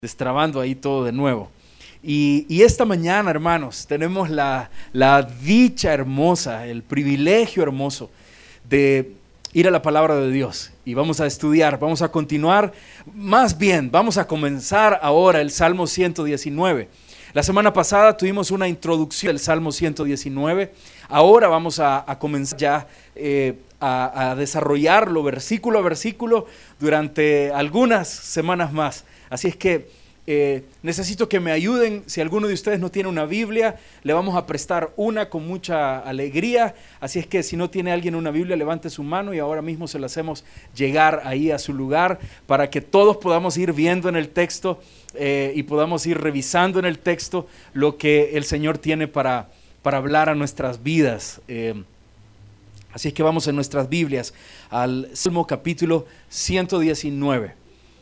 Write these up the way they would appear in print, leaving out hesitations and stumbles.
destrabando ahí todo de nuevo. Y esta mañana, hermanos, tenemos la dicha hermosa, el privilegio hermoso de ir a la palabra de Dios. Y vamos a estudiar, vamos a continuar, más bien, vamos a comenzar ahora el Salmo 119. La semana pasada tuvimos una introducción del Salmo 119. Ahora vamos a comenzar ya a desarrollarlo versículo a versículo durante algunas semanas más. Así es que necesito que me ayuden. Si alguno de ustedes no tiene una Biblia, le vamos a prestar una con mucha alegría. Así es que si no tiene alguien una Biblia, levante su mano y ahora mismo se la hacemos llegar ahí a su lugar para que todos podamos ir viendo en el texto y podamos ir revisando en el texto lo que el Señor tiene para hablar a nuestras vidas. Así es que vamos en nuestras Biblias al Salmo capítulo 119.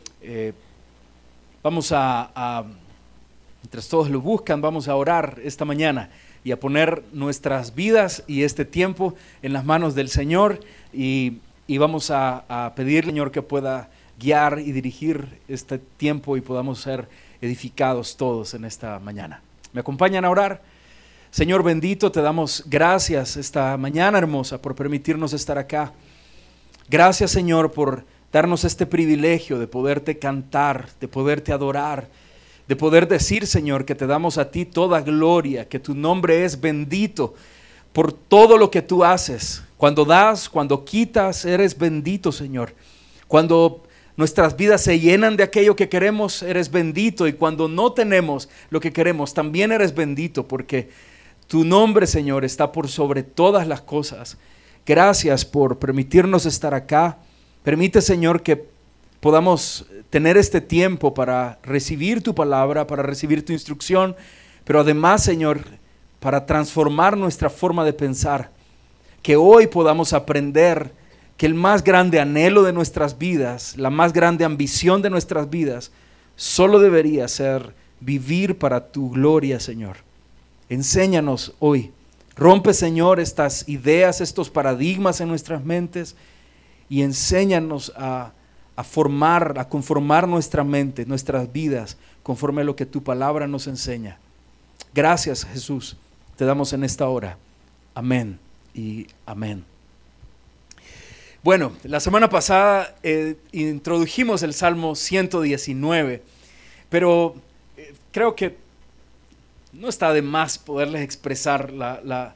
Vamos mientras todos lo buscan, vamos a orar esta mañana y a poner nuestras vidas y este tiempo en las manos del Señor y vamos a pedir al Señor que pueda guiar y dirigir este tiempo y podamos ser edificados todos en esta mañana. ¿Me acompañan a orar? Señor bendito, te damos gracias esta mañana hermosa por permitirnos estar acá. Gracias, Señor, por darnos este privilegio de poderte cantar, de poderte adorar, de poder decir, Señor, que te damos a ti toda gloria, que tu nombre es bendito por todo lo que tú haces. Cuando das, cuando quitas, eres bendito, Señor. Cuando nuestras vidas se llenan de aquello que queremos, eres bendito. Y cuando no tenemos lo que queremos, también eres bendito, porque tu nombre, Señor, está por sobre todas las cosas. Gracias por permitirnos estar acá. Permite, Señor, que podamos tener este tiempo para recibir tu palabra, para recibir tu instrucción, pero además, Señor, para transformar nuestra forma de pensar. Que hoy podamos aprender que el más grande anhelo de nuestras vidas, la más grande ambición de nuestras vidas, solo debería ser vivir para tu gloria, Señor. Enséñanos hoy. Rompe, Señor, estas ideas, estos paradigmas en nuestras mentes y enséñanos a conformar nuestra mente, nuestras vidas, conforme a lo que tu palabra nos enseña. Gracias, Jesús, te damos en esta hora. Amén y amén. Bueno, la semana pasada introdujimos el Salmo 119, pero creo que no está de más poderles expresar la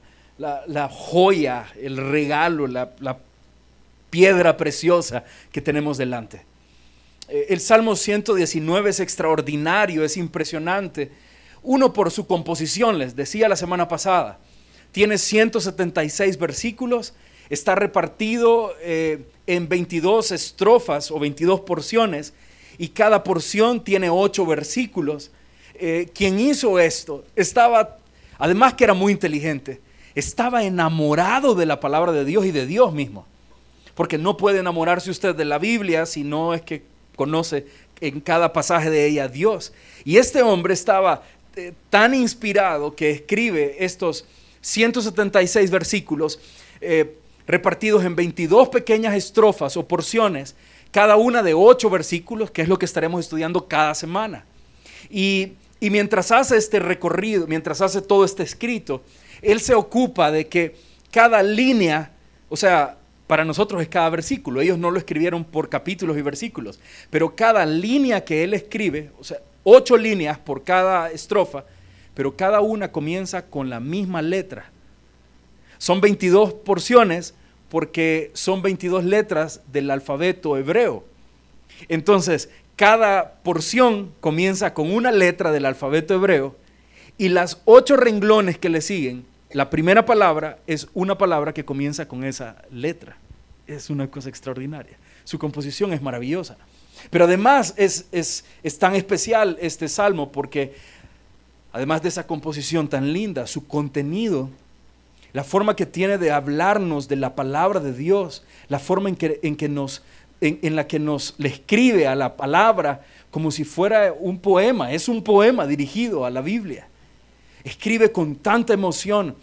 joya, el regalo, la piedra preciosa que tenemos delante. El Salmo 119 es extraordinario, es impresionante. Uno, por su composición, les decía la semana pasada, tiene 176 versículos, está repartido en 22 estrofas o 22 porciones y cada porción tiene 8 versículos. Quien hizo esto además que era muy inteligente, estaba enamorado de la palabra de Dios y de Dios mismo. Porque no puede enamorarse usted de la Biblia si no es que conoce en cada pasaje de ella a Dios. Y este hombre estaba tan inspirado que escribe estos 176 versículos repartidos en 22 pequeñas estrofas o porciones, cada una de 8 versículos, que es lo que estaremos estudiando cada semana. Y mientras hace este recorrido, mientras hace todo este escrito, él se ocupa de que cada línea, o sea, para nosotros es cada versículo, ellos no lo escribieron por capítulos y versículos, pero cada línea que él escribe, o sea, 8 líneas por cada estrofa, pero cada una comienza con la misma letra. Son 22 porciones porque son 22 letras del alfabeto hebreo. Entonces, cada porción comienza con una letra del alfabeto hebreo y las 8 renglones que le siguen, la primera palabra es una palabra que comienza con esa letra. Es una cosa extraordinaria. Su composición es maravillosa. Pero además es tan especial este salmo porque además de esa composición tan linda, su contenido, la forma que tiene de hablarnos de la palabra de Dios, la forma en la que nos le escribe a la palabra como si fuera un poema. Es un poema dirigido a la Biblia. Escribe con tanta emoción.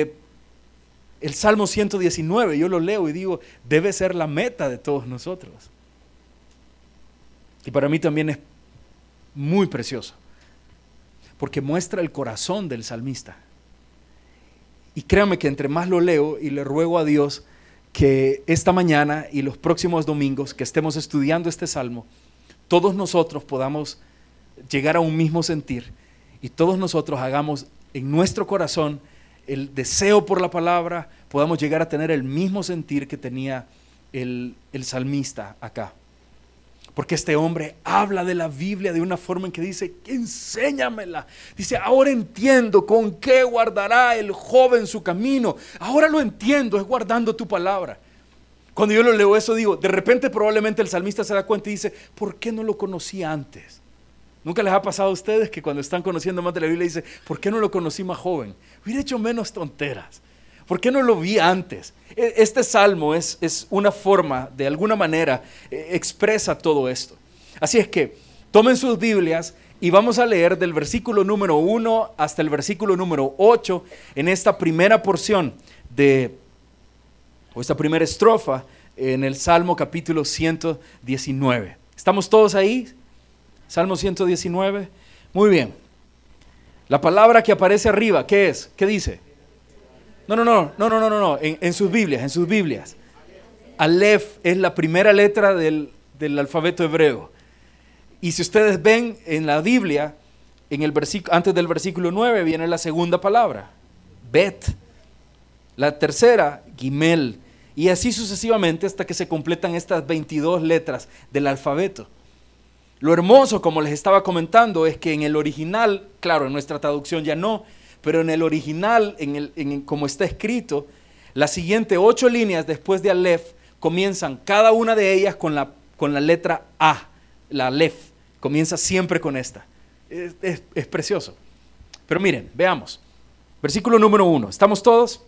El Salmo 119, yo lo leo y digo, debe ser la meta de todos nosotros. Y para mí también es muy precioso, porque muestra el corazón del salmista. Y créanme que entre más lo leo, y le ruego a Dios que esta mañana y los próximos domingos que estemos estudiando este salmo, todos nosotros podamos llegar a un mismo sentir y todos nosotros hagamos en nuestro corazón el deseo por la palabra, podamos llegar a tener el mismo sentir que tenía el salmista acá. Porque este hombre habla de la Biblia de una forma en que dice, enséñamela. Dice, ahora entiendo con qué guardará el joven su camino. Ahora lo entiendo, es guardando tu palabra. Cuando yo lo leo eso digo, de repente probablemente el salmista se da cuenta y dice, ¿por qué no lo conocí antes? ¿Nunca les ha pasado a ustedes que cuando están conociendo más de la Biblia dice, ¿por qué no lo conocí más joven? Hubiera hecho menos tonteras. ¿Por qué no lo vi antes? Este salmo es una forma, de alguna manera, expresa todo esto. Así es que tomen sus Biblias y vamos a leer del versículo número 1 hasta el versículo número 8 en esta primera porción o esta primera estrofa en el Salmo capítulo 119. ¿Estamos todos ahí? Salmo 119. Muy bien. La palabra que aparece arriba, ¿qué es? ¿Qué dice? No. En sus Biblias. Aleph es la primera letra del alfabeto hebreo. Y si ustedes ven en la Biblia, antes del versículo 9 viene la segunda palabra, Bet. La tercera, Gimel. Y así sucesivamente hasta que se completan estas 22 letras del alfabeto. Lo hermoso, como les estaba comentando, es que en el original, claro, en nuestra traducción ya no, pero en el original, como está escrito, las siguientes 8 líneas después de Aleph comienzan cada una de ellas con la letra A, la Aleph, comienza siempre con esta. Es precioso. Pero miren, veamos. Versículo número 1, ¿estamos todos?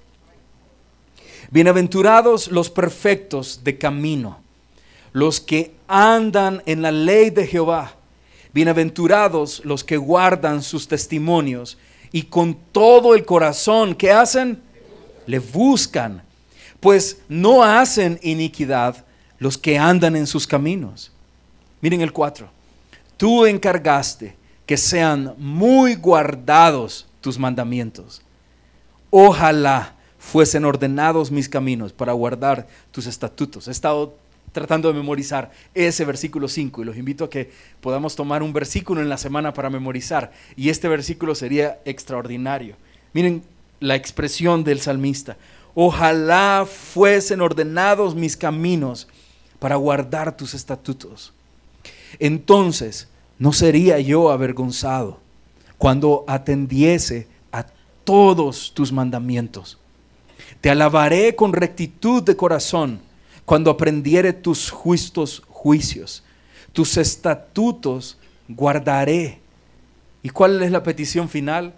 Bienaventurados los perfectos de camino, los que andan en la ley de Jehová. Bienaventurados los que guardan sus testimonios y con todo el corazón, ¿qué hacen? Le buscan, pues no hacen iniquidad los que andan en sus caminos. Miren el 4. Tú encargaste que sean muy guardados tus mandamientos. Ojalá fuesen ordenados mis caminos para guardar tus estatutos. He estado tratando de memorizar ese versículo 5 y los invito a que podamos tomar un versículo en la semana para memorizar, y este versículo sería extraordinario. Miren la expresión del salmista: ojalá fuesen ordenados mis caminos para guardar tus estatutos. Entonces no sería yo avergonzado cuando atendiese a todos tus mandamientos. Te alabaré con rectitud de corazón cuando aprendiere tus justos juicios. Tus estatutos guardaré. ¿Y cuál es la petición final?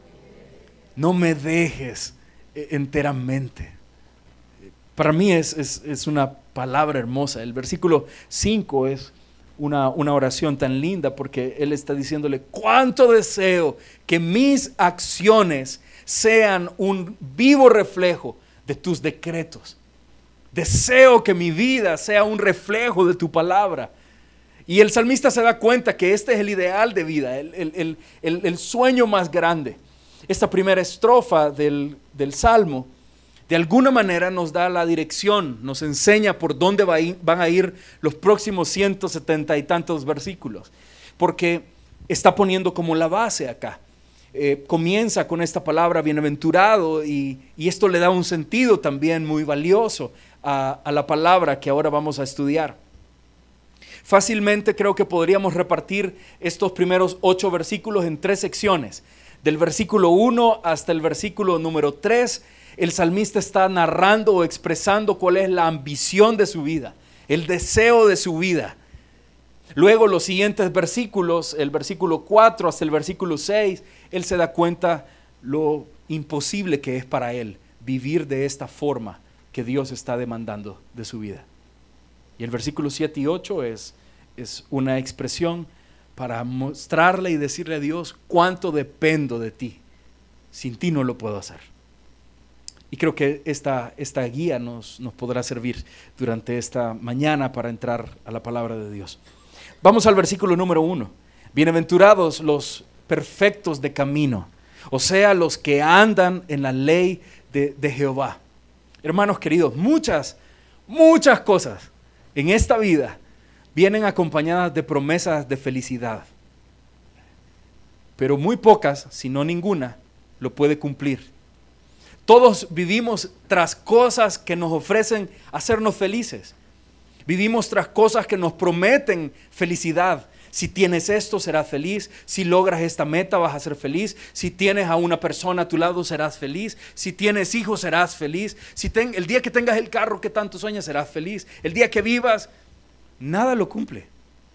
No me dejes enteramente. Para mí es una palabra hermosa. El versículo 5 es una oración tan linda porque él está diciéndole: cuánto deseo que mis acciones sean un vivo reflejo de tus decretos. Deseo que mi vida sea un reflejo de tu palabra. Y el salmista se da cuenta que este es el ideal de vida, el sueño más grande. Esta primera estrofa del salmo de alguna manera nos da la dirección, nos enseña por dónde van a ir los próximos 170 y tantos versículos, porque está poniendo como la base acá. Comienza con esta palabra bienaventurado y esto le da un sentido también muy valioso a la palabra que ahora vamos a estudiar. Fácilmente creo que podríamos repartir estos primeros 8 versículos en 3 secciones. Del versículo 1 hasta el versículo número 3, el salmista está narrando o expresando cuál es la ambición de su vida, el deseo de su vida. Luego los siguientes versículos, el versículo 4 hasta el versículo 6, él se da cuenta lo imposible que es para él vivir de esta forma que Dios está demandando de su vida. Y el versículo 7 y 8 es una expresión para mostrarle y decirle a Dios cuánto dependo de ti. Sin ti no lo puedo hacer. Y creo que esta guía nos podrá servir durante esta mañana para entrar a la palabra de Dios. Vamos al versículo número 1. Bienaventurados los perfectos de camino, o sea, los que andan en la ley de Jehová. Hermanos queridos, muchas cosas en esta vida vienen acompañadas de promesas de felicidad, pero muy pocas, si no ninguna, lo puede cumplir. Todos vivimos tras cosas que nos ofrecen hacernos felices. Vivimos tras cosas que nos prometen felicidad. Si tienes esto, serás feliz. Si logras esta meta, vas a ser feliz. Si tienes a una persona a tu lado, serás feliz. Si tienes hijos, serás feliz. El día que tengas el carro que tanto sueñas, serás feliz. El día que vivas, nada lo cumple.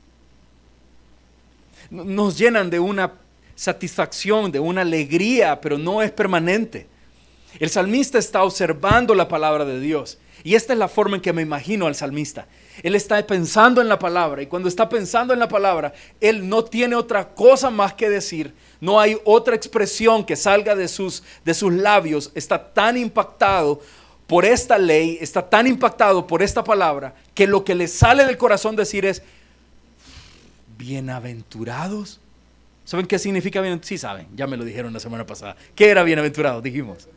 Nos llenan de una satisfacción, de una alegría, pero no es permanente. El salmista está observando la palabra de Dios. Y esta es la forma en que me imagino al salmista. Él está pensando en la palabra, y cuando está pensando en la palabra, él no tiene otra cosa más que decir. No hay otra expresión que salga de sus labios. Está tan impactado por esta ley, está tan impactado por esta palabra, que lo que le sale del corazón decir es: bienaventurados. ¿Saben qué significa bienaventurados? Sí saben, ya me lo dijeron la semana pasada. ¿Qué era bienaventurados? Dijimos.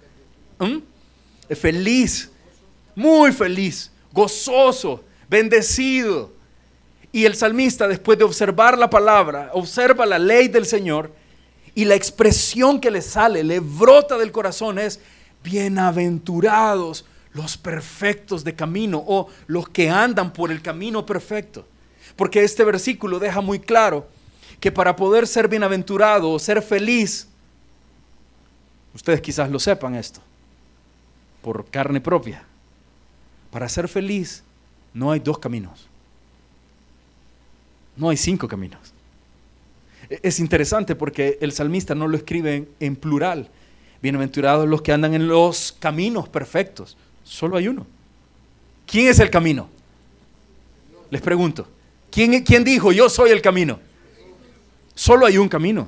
Feliz, muy feliz, gozoso, bendecido. Y el salmista, después de observar la palabra, observa la ley del Señor, y la expresión que le sale, le brota del corazón es: bienaventurados los perfectos de camino, o los que andan por el camino perfecto. Porque este versículo deja muy claro que para poder ser bienaventurado o ser feliz, ustedes quizás lo sepan esto por carne propia, para ser feliz no hay 2 caminos, no hay 5 caminos. Es interesante porque el salmista no lo escribe en plural. Bienaventurados los que andan en los caminos perfectos. Solo hay uno. ¿Quién es el camino? Les pregunto. ¿Quién dijo yo soy el camino? Solo hay un camino.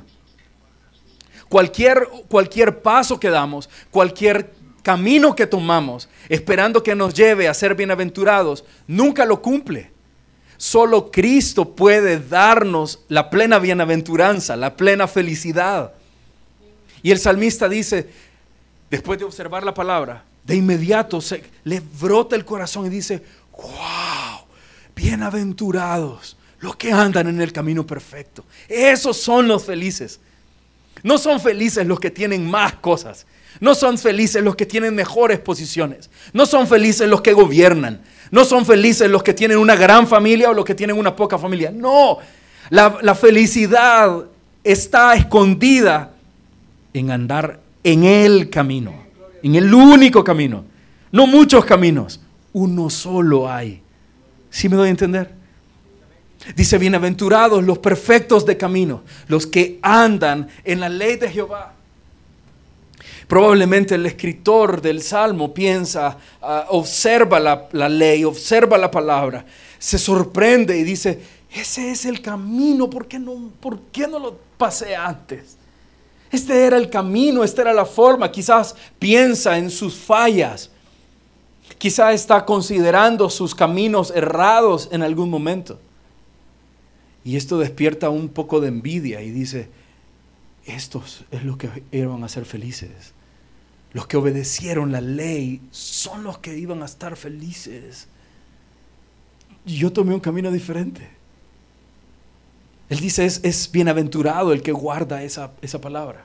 Cualquier paso que damos, cualquier camino que tomamos, esperando que nos lleve a ser bienaventurados, nunca lo cumple. Solo Cristo puede darnos la plena bienaventuranza, la plena felicidad. Y el salmista dice, después de observar la palabra, de inmediato le brota el corazón y dice: wow, bienaventurados los que andan en el camino perfecto. Esos son los felices. No son felices los que tienen más cosas. No son felices los que tienen mejores posiciones. No son felices los que gobiernan. No son felices los que tienen una gran familia o los que tienen una poca familia. No, la felicidad está escondida en andar en el camino, en el único camino. No muchos caminos, uno solo hay. ¿Sí me doy a entender? Dice: bienaventurados los perfectos de camino, los que andan en la ley de Jehová. Probablemente el escritor del Salmo piensa, observa la ley, observa la palabra, se sorprende y dice: ese es el camino, ¿por qué no lo pasé antes? Este era el camino, esta era la forma. Quizás piensa en sus fallas, quizás está considerando sus caminos errados en algún momento. Y esto despierta un poco de envidia y dice: estos es los que iban a ser felices. Los que obedecieron la ley son los que iban a estar felices. Y yo tomé un camino diferente. Él dice: es bienaventurado el que guarda esa palabra.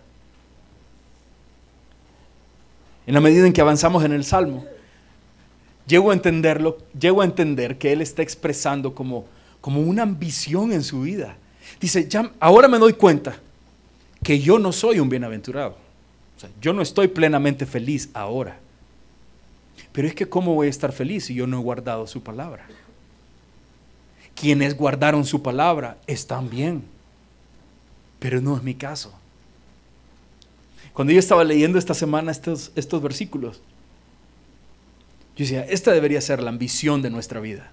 En la medida en que avanzamos en el Salmo, llego a entender que él está expresando como una ambición en su vida. Dice: ahora me doy cuenta que yo no soy un bienaventurado. O sea, yo no estoy plenamente feliz ahora. Pero es que ¿cómo voy a estar feliz si yo no he guardado su palabra? Quienes guardaron su palabra están bien, pero no es mi caso. Cuando yo estaba leyendo esta semana estos versículos, yo decía: esta debería ser la ambición de nuestra vida.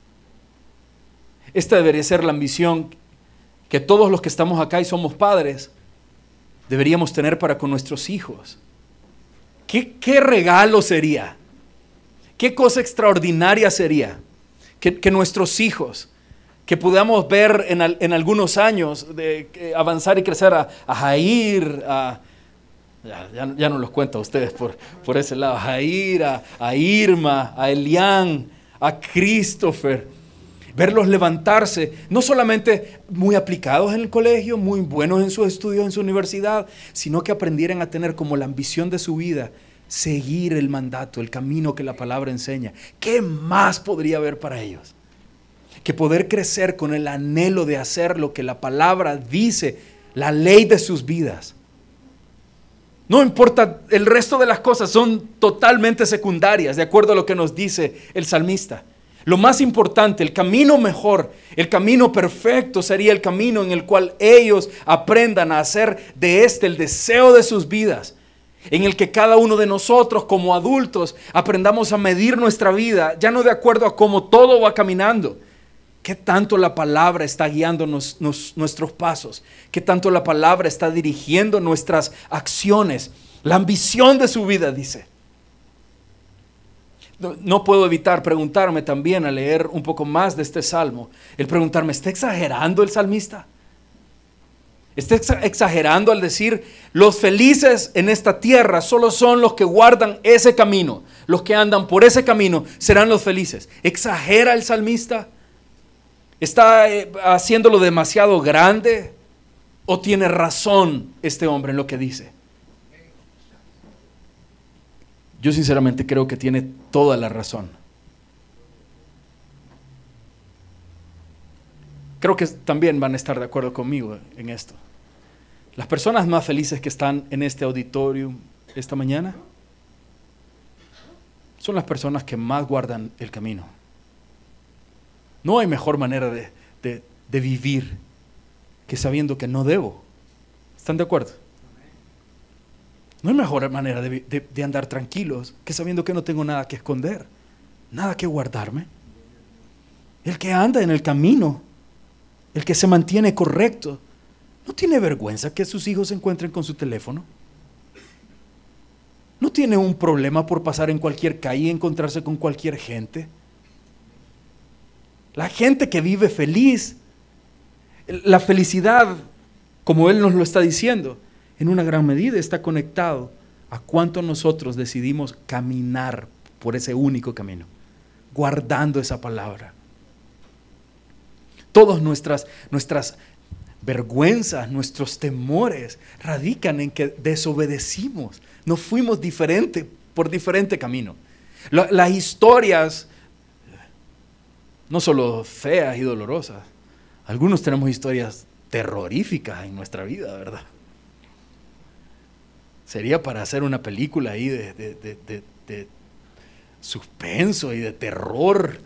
Esta debería ser la ambición que todos los que estamos acá y somos padres deberíamos tener para con nuestros hijos. ¿Qué regalo sería? ¿Qué cosa extraordinaria sería que nuestros hijos que podamos ver en algunos años, de avanzar y crecer a Jair, ya no los cuento a ustedes por ese lado, a Jair, a Irma, a Elian, a Christopher, verlos levantarse, no solamente muy aplicados en el colegio, muy buenos en sus estudios en su universidad, sino que aprendieran a tener como la ambición de su vida, seguir el mandato, el camino que la palabra enseña. ¿Qué más podría haber para ellos? Que poder crecer con el anhelo de hacer lo que la palabra dice, la ley de sus vidas. No importa, el resto de las cosas son totalmente secundarias, de acuerdo a lo que nos dice el salmista. Lo más importante, el camino mejor, el camino perfecto sería el camino en el cual ellos aprendan a hacer de el deseo de sus vidas, en el que cada uno de nosotros como adultos aprendamos a medir nuestra vida, ya no de acuerdo a cómo todo va caminando. ¿Qué tanto la palabra está guiando nuestros pasos? ¿Qué tanto la palabra está dirigiendo nuestras acciones? La ambición de su vida, dice. No puedo evitar preguntarme también al leer un poco más de este salmo, el preguntarme, ¿está exagerando el salmista? ¿Está exagerando al decir, los felices en esta tierra solo son los que guardan ese camino, los que andan por ese camino serán los felices? ¿Exagera el salmista? ¿Está haciéndolo demasiado grande? ¿O tiene razón este hombre en lo que dice? Yo sinceramente creo que tiene toda la razón. Creo que también van a estar de acuerdo conmigo en esto. Las personas más felices que están en este auditorio esta mañana son las personas que más guardan el camino. No hay mejor manera de vivir que sabiendo que no debo. ¿Están de acuerdo? No hay mejor manera de andar tranquilos que sabiendo que no tengo nada que esconder, nada que guardarme. El que anda en el camino, el que se mantiene correcto, no tiene vergüenza que sus hijos se encuentren con su teléfono. No tiene un problema por pasar en cualquier calle y encontrarse con cualquier gente. La gente que vive feliz, la felicidad, como él nos lo está diciendo, en una gran medida está conectado a cuánto nosotros decidimos caminar por ese único camino, guardando esa palabra. Todas nuestras vergüenzas, nuestros temores radican en que desobedecimos, nos fuimos por diferente camino. Las historias, no solo feas y dolorosas, algunos tenemos historias terroríficas en nuestra vida, ¿verdad? Sería para hacer una película ahí de suspenso y de terror.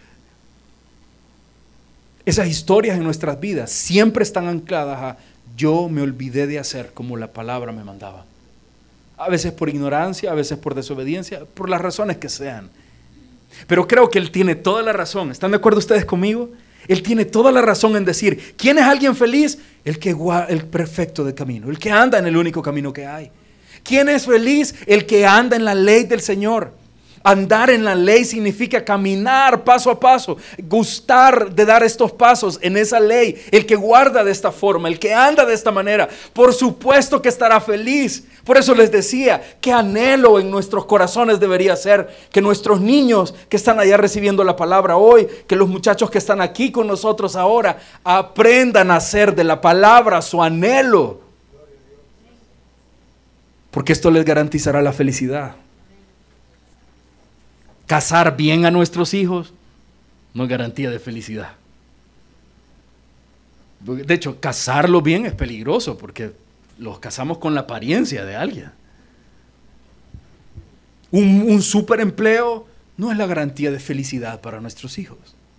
Esas historias en nuestras vidas siempre están ancladas a yo me olvidé de hacer como la palabra me mandaba. A veces por ignorancia, a veces por desobediencia, por las razones que sean. Pero creo que él tiene toda la razón. ¿Están de acuerdo ustedes conmigo? Él tiene toda la razón en decir, ¿quién es alguien feliz? El perfecto de camino, el que anda en el único camino que hay. ¿Quién es feliz? El que anda en la ley del Señor. Andar en la ley significa caminar paso a paso, gustar de dar estos pasos en esa ley. El que guarda de esta forma, el que anda de esta manera, por supuesto que estará feliz. Por eso les decía, qué anhelo en nuestros corazones debería ser que nuestros niños que están allá recibiendo la palabra hoy, que los muchachos que están aquí con nosotros ahora, aprendan a hacer de la palabra su anhelo. Porque esto les garantizará la felicidad. Casar bien a nuestros hijos no es garantía de felicidad. De hecho, casarlo bien es peligroso porque los casamos con la apariencia de alguien. Un super empleo no es la garantía de felicidad para nuestros hijos.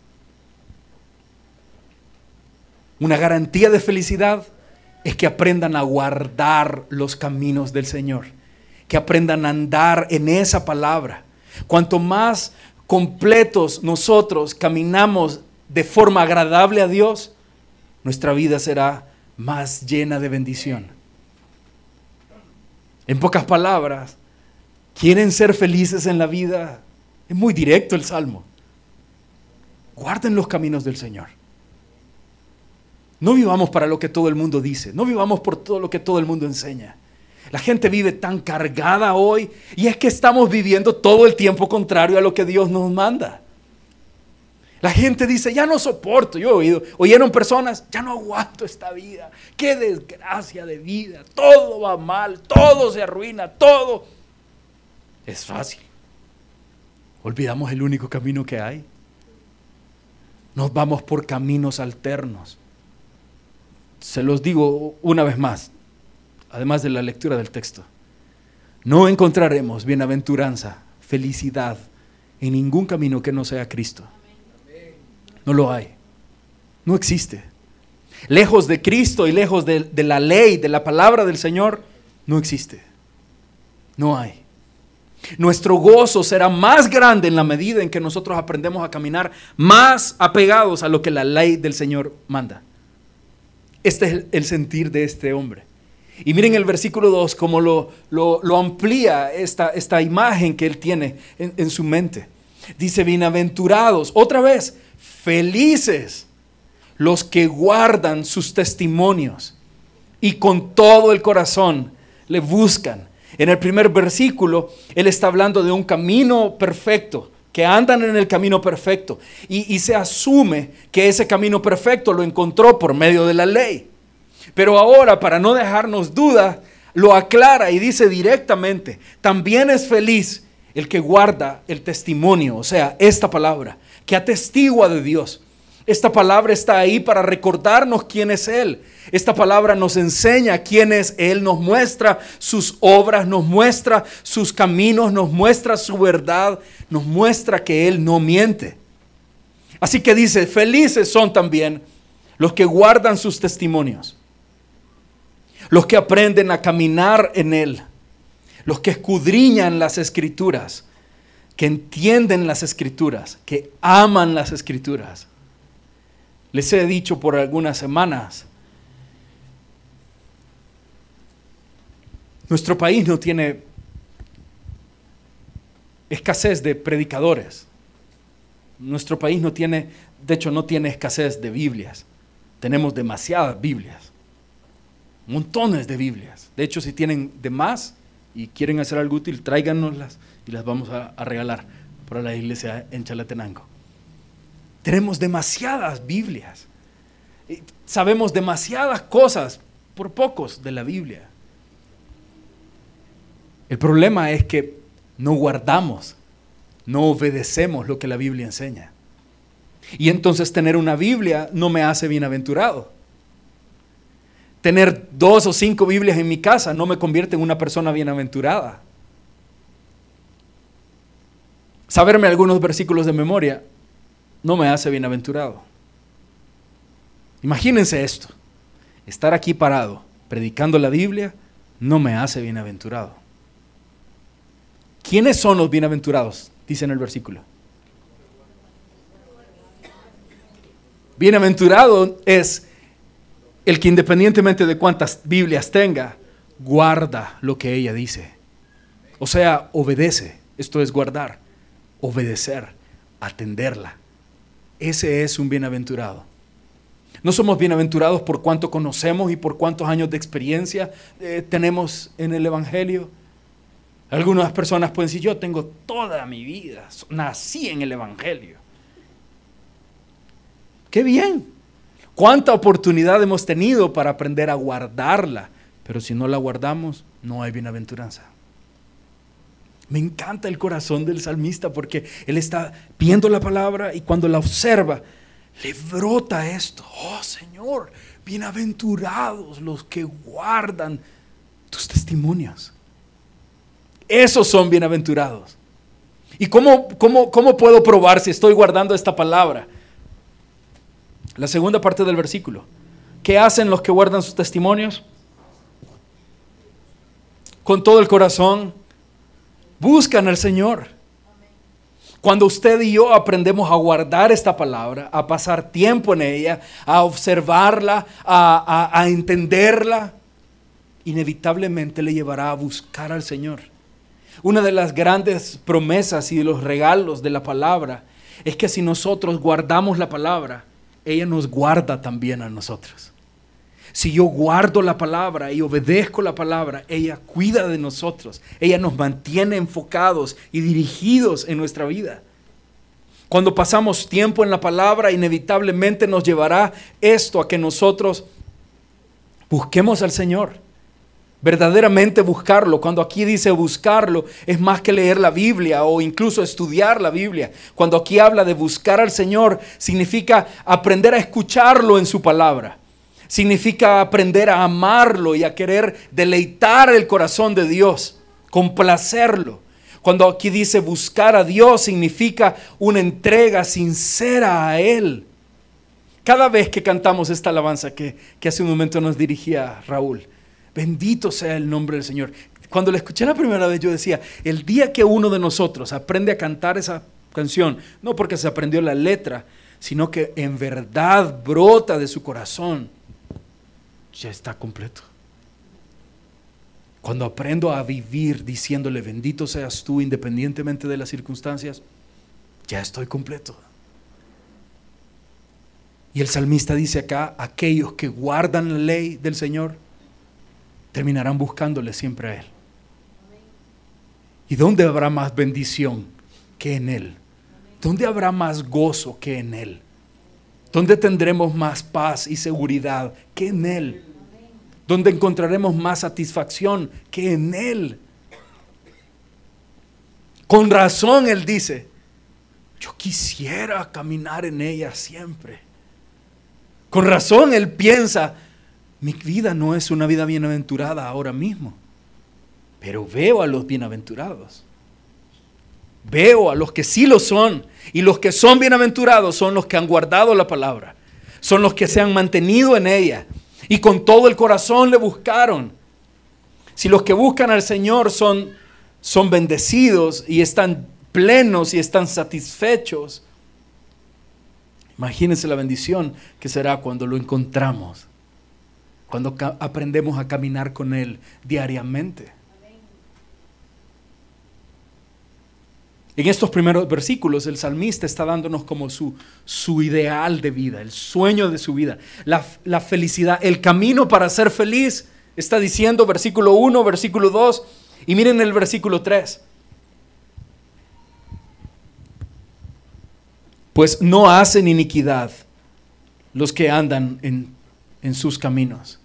Una garantía de felicidad es que aprendan a guardar los caminos del Señor, que aprendan a andar en esa palabra. Cuanto más completos nosotros caminamos de forma agradable a Dios, nuestra vida será más llena de bendición. En pocas palabras, ¿quieren ser felices en la vida? Es muy directo el Salmo. Guarden los caminos del Señor. No vivamos para lo que todo el mundo dice. No vivamos por todo lo que todo el mundo enseña. La gente vive tan cargada hoy y es que estamos viviendo todo el tiempo contrario a lo que Dios nos manda. La gente dice, ya no soporto. Yo he oído, oyeron personas, ya no aguanto esta vida. Qué desgracia de vida. Todo va mal, todo se arruina, todo. Es fácil. Olvidamos el único camino que hay. Nos vamos por caminos alternos. Se los digo una vez más, además de la lectura del texto. No encontraremos bienaventuranza, felicidad en ningún camino que no sea Cristo. No lo hay. No existe. Lejos de Cristo y lejos de la ley, de la palabra del Señor, no existe. No hay. Nuestro gozo será más grande en la medida en que nosotros aprendemos a caminar más apegados a lo que la ley del Señor manda. Este es el sentir de este hombre. Y miren el versículo 2, cómo lo amplía esta imagen que él tiene en su mente. Dice, bienaventurados, otra vez, felices los que guardan sus testimonios y con todo el corazón le buscan. En el primer versículo, él está hablando de un camino perfecto, que andan en el camino perfecto. Y se asume que ese camino perfecto lo encontró por medio de la ley. Pero ahora, para no dejarnos dudas, lo aclara y dice directamente, también es feliz el que guarda el testimonio, o sea, esta palabra, que atestigua de Dios. Esta palabra está ahí para recordarnos quién es Él. Esta palabra nos enseña quién es Él, nos muestra sus obras, nos muestra sus caminos, nos muestra su verdad, nos muestra que Él no miente. Así que dice, felices son también los que guardan sus testimonios, los que aprenden a caminar en Él, los que escudriñan las Escrituras, que entienden las Escrituras, que aman las Escrituras. Les he dicho por algunas semanas, nuestro país no tiene escasez de predicadores. Nuestro país no tiene escasez de Biblias. Tenemos demasiadas Biblias, montones de Biblias. De hecho, si tienen de más y quieren hacer algo útil, tráiganoslas y las vamos a regalar para la iglesia en Chalatenango. Tenemos demasiadas Biblias. Sabemos demasiadas cosas por pocos de la Biblia. El problema es que no guardamos, no obedecemos lo que la Biblia enseña. Y entonces tener una Biblia no me hace bienaventurado. Tener 2 o 5 Biblias en mi casa no me convierte en una persona bienaventurada. Saberme algunos versículos de memoria no me hace bienaventurado. Imagínense esto. Estar aquí parado, predicando la Biblia, no me hace bienaventurado. ¿Quiénes son los bienaventurados? Dice en el versículo. Bienaventurado es el que independientemente de cuántas Biblias tenga, guarda lo que ella dice. O sea, obedece. Esto es guardar, obedecer, atenderla. Ese es un bienaventurado. No somos bienaventurados por cuánto conocemos y por cuántos años de experiencia tenemos en el Evangelio. Algunas personas pueden decir, yo tengo toda mi vida, nací en el Evangelio. ¡Qué bien! ¿Cuánta oportunidad hemos tenido para aprender a guardarla? Pero si no la guardamos, no hay bienaventuranza. Me encanta el corazón del salmista porque él está viendo la palabra y cuando la observa, le brota esto. Oh Señor, bienaventurados los que guardan tus testimonios. Esos son bienaventurados. ¿Y cómo puedo probar si estoy guardando esta palabra? La segunda parte del versículo. ¿Qué hacen los que guardan sus testimonios? Con todo el corazón. Buscan al Señor. Cuando usted y yo aprendemos a guardar esta palabra, a pasar tiempo en ella, a observarla, a entenderla, inevitablemente le llevará a buscar al Señor. Una de las grandes promesas y de los regalos de la palabra es que si nosotros guardamos la palabra, ella nos guarda también a nosotros. Si yo guardo la palabra y obedezco la palabra, ella cuida de nosotros. Ella nos mantiene enfocados y dirigidos en nuestra vida. Cuando pasamos tiempo en la palabra, inevitablemente nos llevará esto a que nosotros busquemos al Señor. Verdaderamente buscarlo. Cuando aquí dice buscarlo, es más que leer la Biblia o incluso estudiar la Biblia. Cuando aquí habla de buscar al Señor, significa aprender a escucharlo en su palabra. Significa aprender a amarlo y a querer deleitar el corazón de Dios, complacerlo. Cuando aquí dice buscar a Dios, significa una entrega sincera a Él. Cada vez que cantamos esta alabanza que hace un momento nos dirigía Raúl, bendito sea el nombre del Señor. Cuando la escuché la primera vez, yo decía, el día que uno de nosotros aprende a cantar esa canción, no porque se aprendió la letra, sino que en verdad brota de su corazón, ya está completo. Cuando aprendo a vivir diciéndole, bendito seas tú, independientemente de las circunstancias, ya estoy completo. Y el salmista dice acá, aquellos que guardan la ley del Señor, terminarán buscándole siempre a Él. ¿Y dónde habrá más bendición que en Él? ¿Dónde habrá más gozo que en Él? ¿Dónde tendremos más paz y seguridad que en Él? ¿Dónde encontraremos más satisfacción que en Él? Con razón Él dice, yo quisiera caminar en ella siempre. Con razón Él piensa, mi vida no es una vida bienaventurada ahora mismo, pero veo a los bienaventurados. Veo a los que sí lo son, y los que son bienaventurados son los que han guardado la palabra, son los que se han mantenido en ella y con todo el corazón le buscaron. Si los que buscan al Señor son bendecidos y están plenos y están satisfechos, imagínense la bendición que será cuando lo encontramos, cuando aprendemos a caminar con Él diariamente. En estos primeros versículos el salmista está dándonos como su ideal de vida, el sueño de su vida, la felicidad, el camino para ser feliz. Está diciendo versículo 1, versículo 2 y miren el versículo 3. Pues no hacen iniquidad los que andan en sus caminos.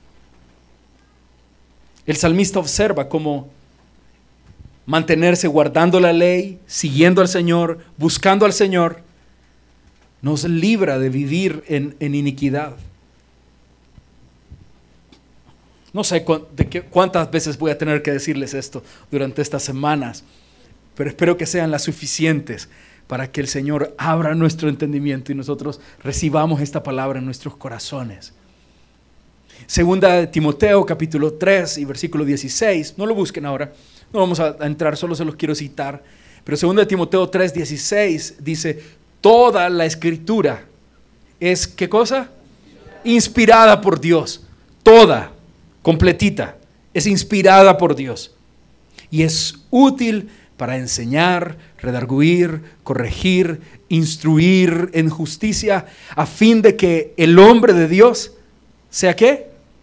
El salmista observa cómo mantenerse guardando la ley, siguiendo al Señor, buscando al Señor, nos libra de vivir en iniquidad. No sé cuántas veces voy a tener que decirles esto durante estas semanas, pero espero que sean las suficientes para que el Señor abra nuestro entendimiento y nosotros recibamos esta palabra en nuestros corazones. Segunda de Timoteo, capítulo 3 y versículo 16. No lo busquen ahora, no vamos a entrar, solo se los quiero citar. Pero segunda de Timoteo 3, 16 dice, toda la escritura es, ¿qué cosa? Inspirada por Dios. Toda, completita, es inspirada por Dios. Y es útil para enseñar, redarguir, corregir, instruir en justicia, a fin de que el hombre de Dios sea ¿qué?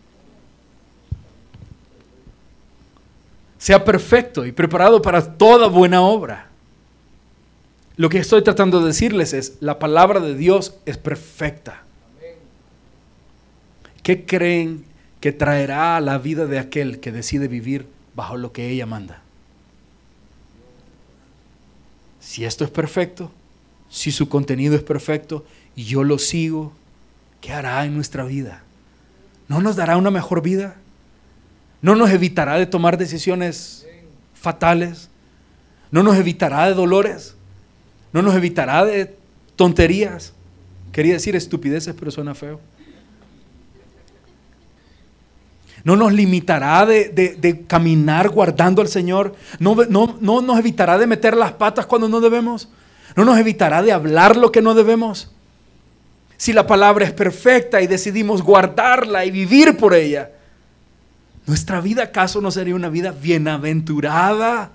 Sea perfecto y preparado para toda buena obra. Lo que estoy tratando de decirles es, la palabra de Dios es perfecta. ¿Qué creen que traerá a la vida de aquel que decide vivir bajo lo que ella manda? Si esto es perfecto, si su contenido es perfecto y yo lo sigo, ¿qué hará en nuestra vida? ¿No nos dará una mejor vida? ¿No nos evitará de tomar decisiones fatales? ¿No nos evitará de dolores? ¿No nos evitará de tonterías? Quería decir estupideces, pero suena feo. ¿No nos limitará de caminar guardando al Señor? ¿No nos evitará de meter las patas cuando no debemos? ¿No nos evitará de hablar lo que no debemos? Si la palabra es perfecta y decidimos guardarla y vivir por ella, ¿nuestra vida acaso no sería una vida bienaventurada?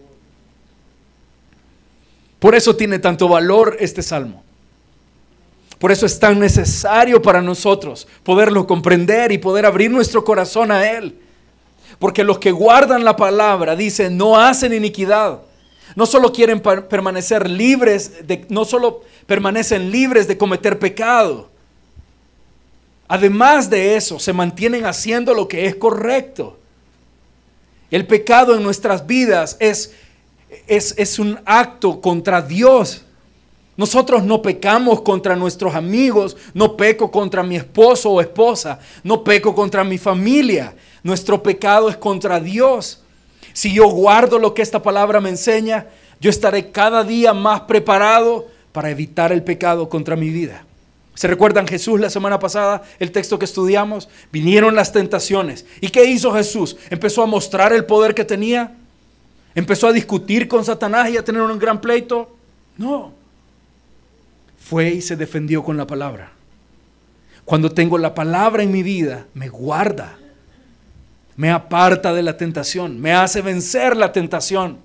Por eso tiene tanto valor este salmo. Por eso es tan necesario para nosotros poderlo comprender y poder abrir nuestro corazón a Él. Porque los que guardan la palabra, dice, no hacen iniquidad. No solo quieren permanecer libres, no solo permanecen libres de cometer pecado. Además de eso, se mantienen haciendo lo que es correcto. El pecado en nuestras vidas es un acto contra Dios. Nosotros no pecamos contra nuestros amigos, no peco contra mi esposo o esposa, no peco contra mi familia. Nuestro pecado es contra Dios. Si yo guardo lo que esta palabra me enseña, yo estaré cada día más preparado para evitar el pecado contra mi vida. ¿Se recuerdan Jesús la semana pasada, el texto que estudiamos? Vinieron las tentaciones. ¿Y qué hizo Jesús? Empezó a mostrar el poder que tenía. Empezó a discutir con Satanás y a tener un gran pleito. No. Fue y se defendió con la palabra. Cuando tengo la palabra en mi vida, me guarda, me aparta de la tentación, me hace vencer la tentación.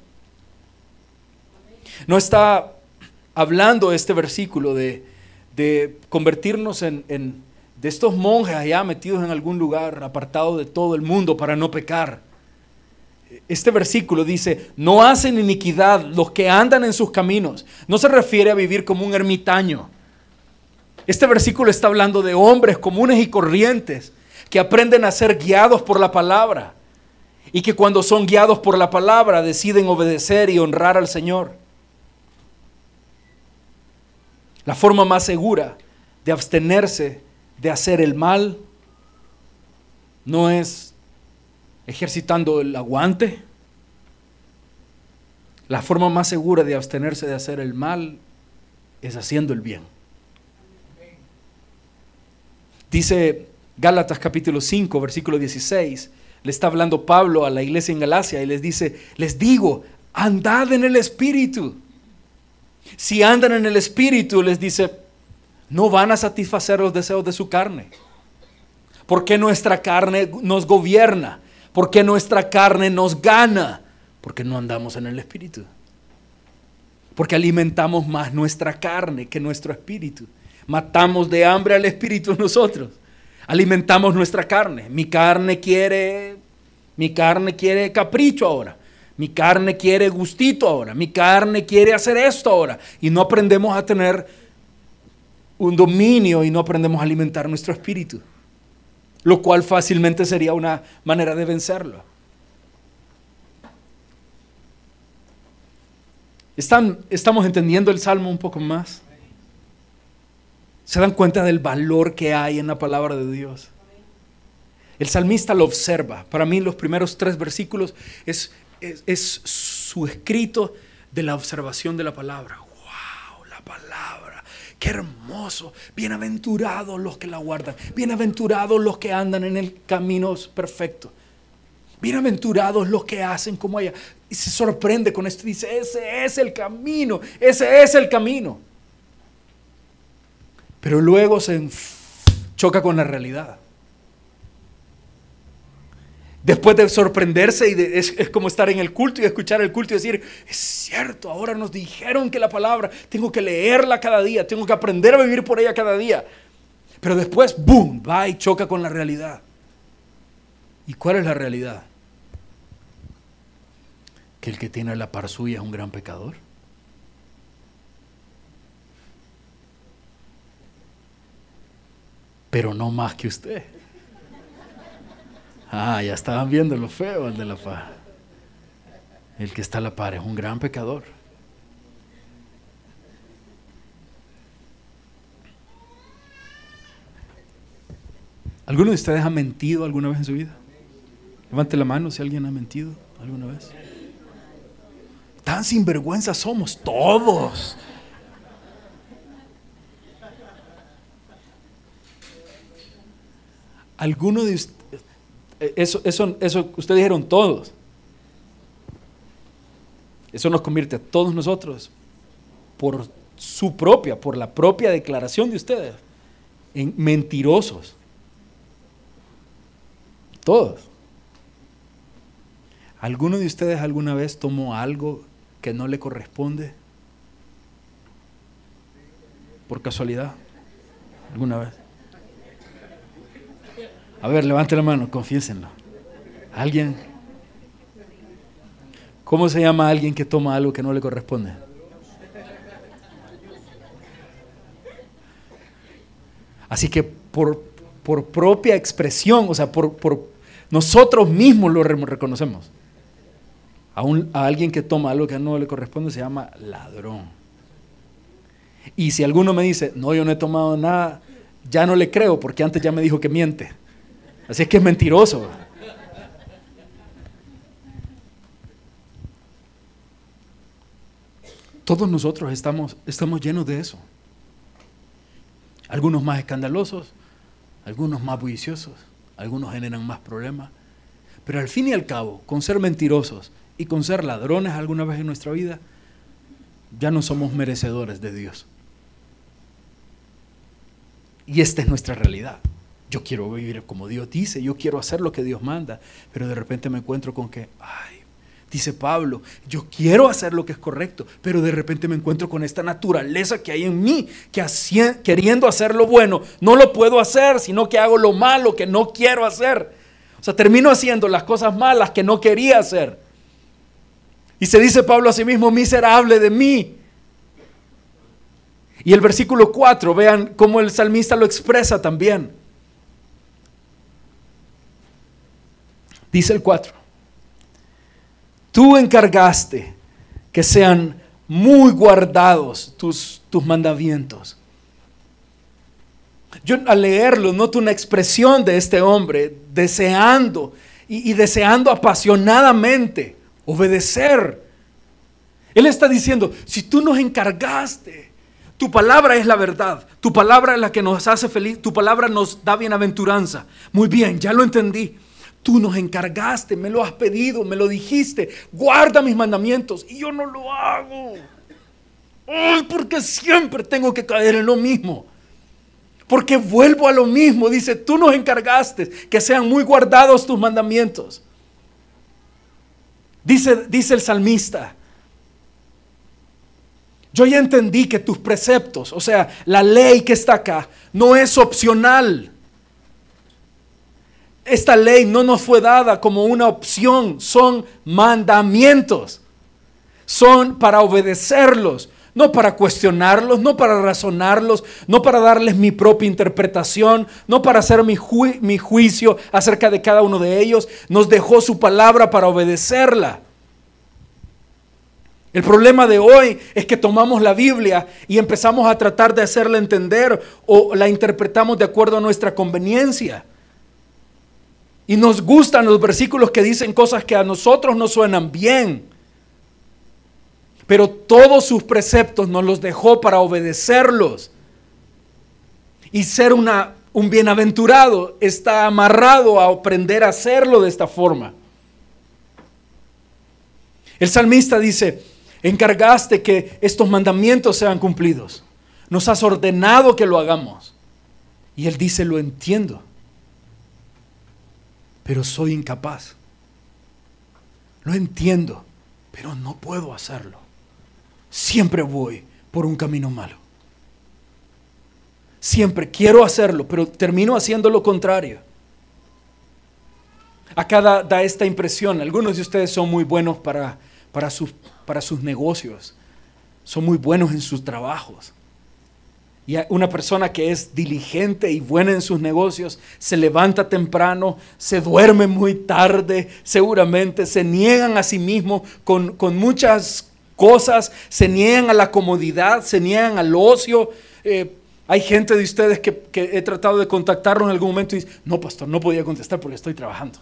No está hablando este versículo de convertirnos de estos monjes allá metidos en algún lugar, apartados de todo el mundo para no pecar. Este versículo dice, no hacen iniquidad los que andan en sus caminos. No se refiere a vivir como un ermitaño. Este versículo está hablando de hombres comunes y corrientes que aprenden a ser guiados por la palabra y que cuando son guiados por la palabra deciden obedecer y honrar al Señor. La forma más segura de abstenerse de hacer el mal no es ejercitando el aguante. La forma más segura de abstenerse de hacer el mal es haciendo el bien. Dice Gálatas capítulo 5, versículo 16, le está hablando Pablo a la iglesia en Galacia y les dice, les digo, andad en el Espíritu. Si andan en el Espíritu, les dice, no van a satisfacer los deseos de su carne. Porque nuestra carne nos gobierna. Porque nuestra carne nos gana. Porque no andamos en el Espíritu. Porque alimentamos más nuestra carne que nuestro espíritu. Matamos de hambre al espíritu nosotros. Alimentamos nuestra carne. Mi carne quiere capricho ahora. Mi carne quiere gustito ahora. Mi carne quiere hacer esto ahora. Y no aprendemos a tener un dominio y no aprendemos a alimentar nuestro espíritu. Lo cual fácilmente sería una manera de vencerlo. ¿Estamos entendiendo el Salmo un poco más? ¿Se dan cuenta del valor que hay en la palabra de Dios? El salmista lo observa. Para mí los primeros 3 versículos es su escrito de la observación de la palabra. ¡Wow! La palabra. ¡Qué hermoso! Bienaventurados los que la guardan. Bienaventurados los que andan en el camino perfecto. Bienaventurados los que hacen como ella. Y se sorprende con esto. Dice, ese es el camino. Ese es el camino. Pero luego se choca con la realidad. Después de sorprenderse y es como estar en el culto y escuchar el culto y decir, es cierto, ahora nos dijeron que la palabra, tengo que leerla cada día, tengo que aprender a vivir por ella cada día. Pero después, ¡boom!, va y choca con la realidad. ¿Y cuál es la realidad? Que el que tiene la par suya es un gran pecador. Pero no más que usted. Ya estaban viendo lo feo el de la par. El que está a la par es un gran pecador. ¿Alguno de ustedes ha mentido alguna vez en su vida? Levante la mano si alguien ha mentido alguna vez. Tan sinvergüenza somos todos. Alguno de ustedes, eso ustedes dijeron todos. Eso nos convierte a todos nosotros por la propia declaración de ustedes, en mentirosos. Todos. ¿Alguno de ustedes alguna vez tomó algo que no le corresponde? Por casualidad. ¿Alguna vez? A ver, levante la mano, confiésenlo. ¿Alguien? ¿Cómo se llama alguien que toma algo que no le corresponde? Así que por propia expresión, o sea, por nosotros mismos lo reconocemos. A alguien que toma algo que no le corresponde se llama ladrón. Y si alguno me dice, no, yo no he tomado nada, ya no le creo porque antes ya me dijo que miente. Así es que es mentiroso. Todos nosotros estamos llenos de eso. Algunos más escandalosos, algunos más bulliciosos, algunos generan más problemas. Pero al fin y al cabo, con ser mentirosos y con ser ladrones alguna vez en nuestra vida, ya no somos merecedores de Dios. Y esta es nuestra realidad. Yo quiero vivir como Dios dice, yo quiero hacer lo que Dios manda, pero de repente me encuentro con que, dice Pablo, yo quiero hacer lo que es correcto, pero de repente me encuentro con esta naturaleza que hay en mí, que queriendo hacer lo bueno, no lo puedo hacer, sino que hago lo malo que no quiero hacer. O sea, termino haciendo las cosas malas que no quería hacer. Y se dice Pablo a sí mismo, miserable de mí. Y el versículo 4, vean cómo el salmista lo expresa también. Dice el 4. Tú encargaste que sean muy guardados tus mandamientos. Yo al leerlo noto una expresión de este hombre deseando y deseando apasionadamente obedecer. Él está diciendo, si tú nos encargaste, tu palabra es la verdad, tu palabra es la que nos hace feliz, tu palabra nos da bienaventuranza. Muy bien, ya lo entendí. Tú nos encargaste, me lo has pedido, me lo dijiste, guarda mis mandamientos y yo no lo hago. Porque siempre tengo que caer en lo mismo. Porque vuelvo a lo mismo. Dice, tú nos encargaste que sean muy guardados tus mandamientos. Dice el salmista, yo ya entendí que tus preceptos, o sea, la ley que está acá, no es opcional. Esta ley no nos fue dada como una opción, son mandamientos. Son para obedecerlos, no para cuestionarlos, no para razonarlos, no para darles mi propia interpretación, no para hacer mi juicio acerca de cada uno de ellos. Nos dejó su palabra para obedecerla. El problema de hoy es que tomamos la Biblia y empezamos a tratar de hacerla entender o la interpretamos de acuerdo a nuestra conveniencia. Y nos gustan los versículos que dicen cosas que a nosotros nos suenan bien. Pero todos sus preceptos nos los dejó para obedecerlos. Y ser un bienaventurado está amarrado a aprender a hacerlo de esta forma. El salmista dice, encargaste que estos mandamientos sean cumplidos. Nos has ordenado que lo hagamos. Y él dice, lo entiendo. Pero soy incapaz. Lo entiendo, pero no puedo hacerlo. Siempre voy por un camino malo. Siempre quiero hacerlo, pero termino haciendo lo contrario. Acá da esta impresión. Algunos de ustedes son muy buenos para sus negocios. Son muy buenos en sus trabajos. Y una persona que es diligente y buena en sus negocios se levanta temprano, se duerme muy tarde, seguramente se niegan a sí mismo con muchas cosas, se niegan a la comodidad, se niegan al ocio. Hay gente de ustedes que he tratado de contactarlos en algún momento y dice, no pastor, no podía contestar porque estoy trabajando.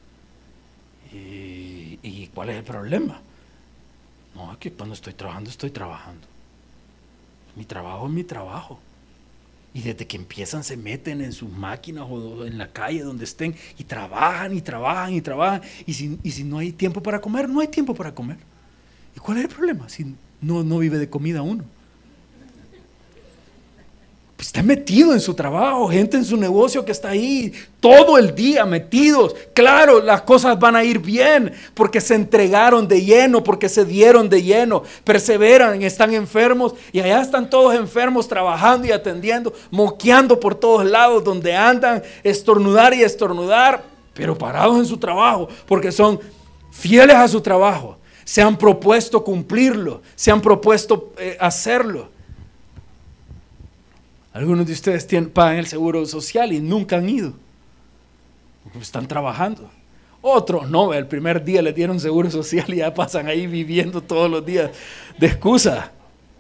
¿Y cuál es el problema? No, es que cuando estoy trabajando, estoy trabajando. Mi trabajo es mi trabajo. Y desde que empiezan se meten en sus máquinas o en la calle donde estén y trabajan y trabajan y trabajan. Y si no hay tiempo para comer, no hay tiempo para comer. ¿Y cuál es el problema? Si no vive de comida uno. pues está metido en su trabajo, gente en su negocio que está ahí todo el día metidos. Claro, las cosas van a ir bien porque se entregaron de lleno, porque se dieron de lleno, perseveran, están enfermos y allá están todos enfermos trabajando y atendiendo, moqueando por todos lados donde andan, estornudar y estornudar, pero parados en su trabajo porque son fieles a su trabajo. Se han propuesto cumplirlo, se han propuesto hacerlo. Algunos de ustedes pagan el seguro social y nunca han ido, porque están trabajando. Otros no, el primer día les dieron seguro social y ya pasan ahí viviendo todos los días de excusa.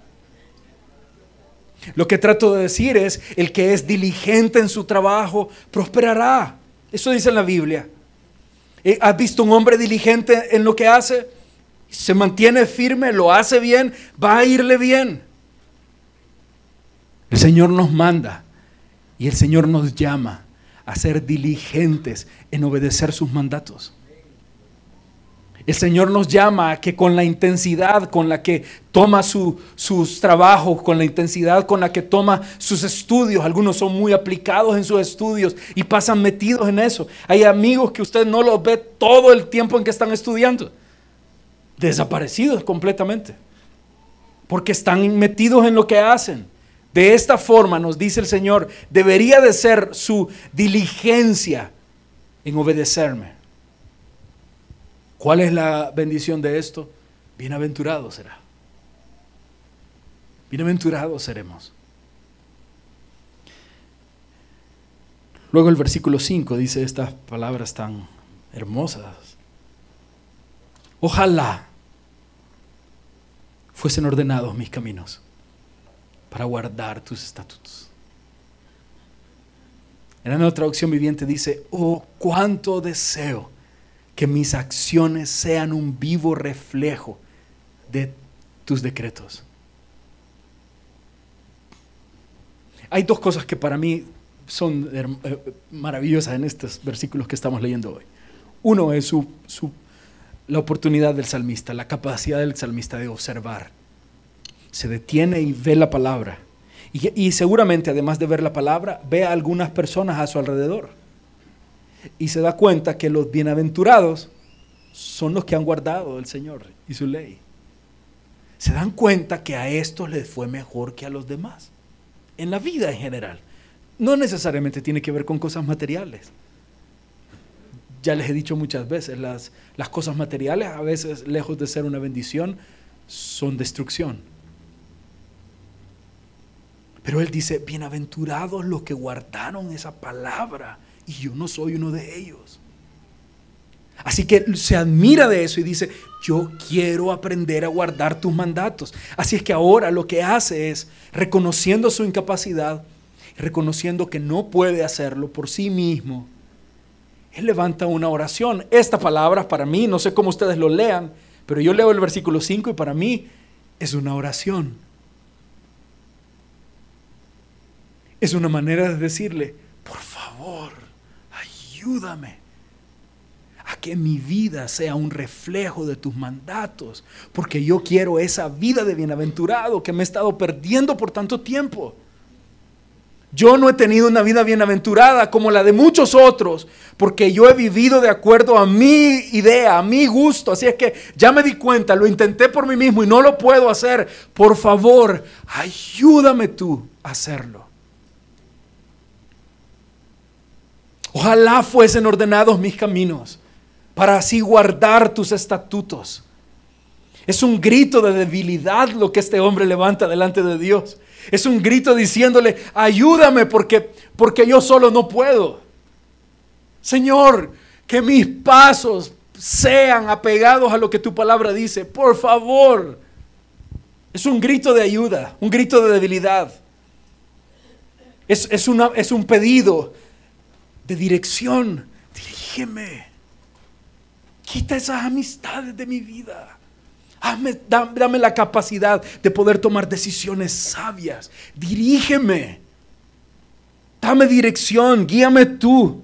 Lo que trato de decir es, el que es diligente en su trabajo prosperará. Eso dice en la Biblia. ¿Has visto un hombre diligente en lo que hace? Se mantiene firme, lo hace bien, va a irle bien. El Señor nos manda y el Señor nos llama a ser diligentes en obedecer sus mandatos. El Señor nos llama a que con la intensidad con la que toma sus trabajos, con la intensidad con la que toma sus estudios, algunos son muy aplicados en sus estudios y pasan metidos en eso. Hay amigos que usted no los ve todo el tiempo en que están estudiando, desaparecidos completamente, porque están metidos en lo que hacen. De esta forma, nos dice el Señor, debería de ser su diligencia en obedecerme. ¿Cuál es la bendición de esto? Bienaventurado será. Bienaventurados seremos. Luego el versículo 5 dice estas palabras tan hermosas. Ojalá fuesen ordenados mis caminos para guardar tus estatutos. En la Nueva Traducción Viviente dice, oh, cuánto deseo que mis acciones sean un vivo reflejo de tus decretos. Hay dos cosas que para mí son maravillosas en estos versículos que estamos leyendo hoy. Uno es la oportunidad del salmista, la capacidad del salmista de observar. Se detiene y ve la palabra. Y seguramente, además de ver la palabra, ve a algunas personas a su alrededor. Y se da cuenta que los bienaventurados son los que han guardado el Señor y su ley. Se dan cuenta que a estos les fue mejor que a los demás. En la vida en general. No necesariamente tiene que ver con cosas materiales. Ya les he dicho muchas veces, las cosas materiales a veces, lejos de ser una bendición, son destrucción. Pero él dice, bienaventurados los que guardaron esa palabra, y yo no soy uno de ellos. Así que se admira de eso y dice, yo quiero aprender a guardar tus mandatos. Así es que ahora lo que hace es, reconociendo su incapacidad, reconociendo que no puede hacerlo por sí mismo, él levanta una oración. Esta palabra para mí, no sé cómo ustedes lo lean, pero yo leo el versículo 5 y para mí es una oración. Es una manera de decirle, por favor, ayúdame a que mi vida sea un reflejo de tus mandatos, porque yo quiero esa vida de bienaventurado que me he estado perdiendo por tanto tiempo. Yo no he tenido una vida bienaventurada como la de muchos otros, porque yo he vivido de acuerdo a mi idea, a mi gusto. Así es que ya me di cuenta, lo intenté por mí mismo y no lo puedo hacer. Por favor, ayúdame tú a hacerlo. Ojalá fuesen ordenados mis caminos, para así guardar tus estatutos. Es un grito de debilidad lo que este hombre levanta delante de Dios. Es un grito diciéndole, ayúdame porque yo solo no puedo. Señor, que mis pasos sean apegados a lo que tu palabra dice. Por favor. Es un grito de ayuda, un grito de debilidad. Es un pedido de dirección. Dirígeme. Quita esas amistades de mi vida. Dame la capacidad de poder tomar decisiones sabias. Dirígeme. Dame dirección. Guíame tú.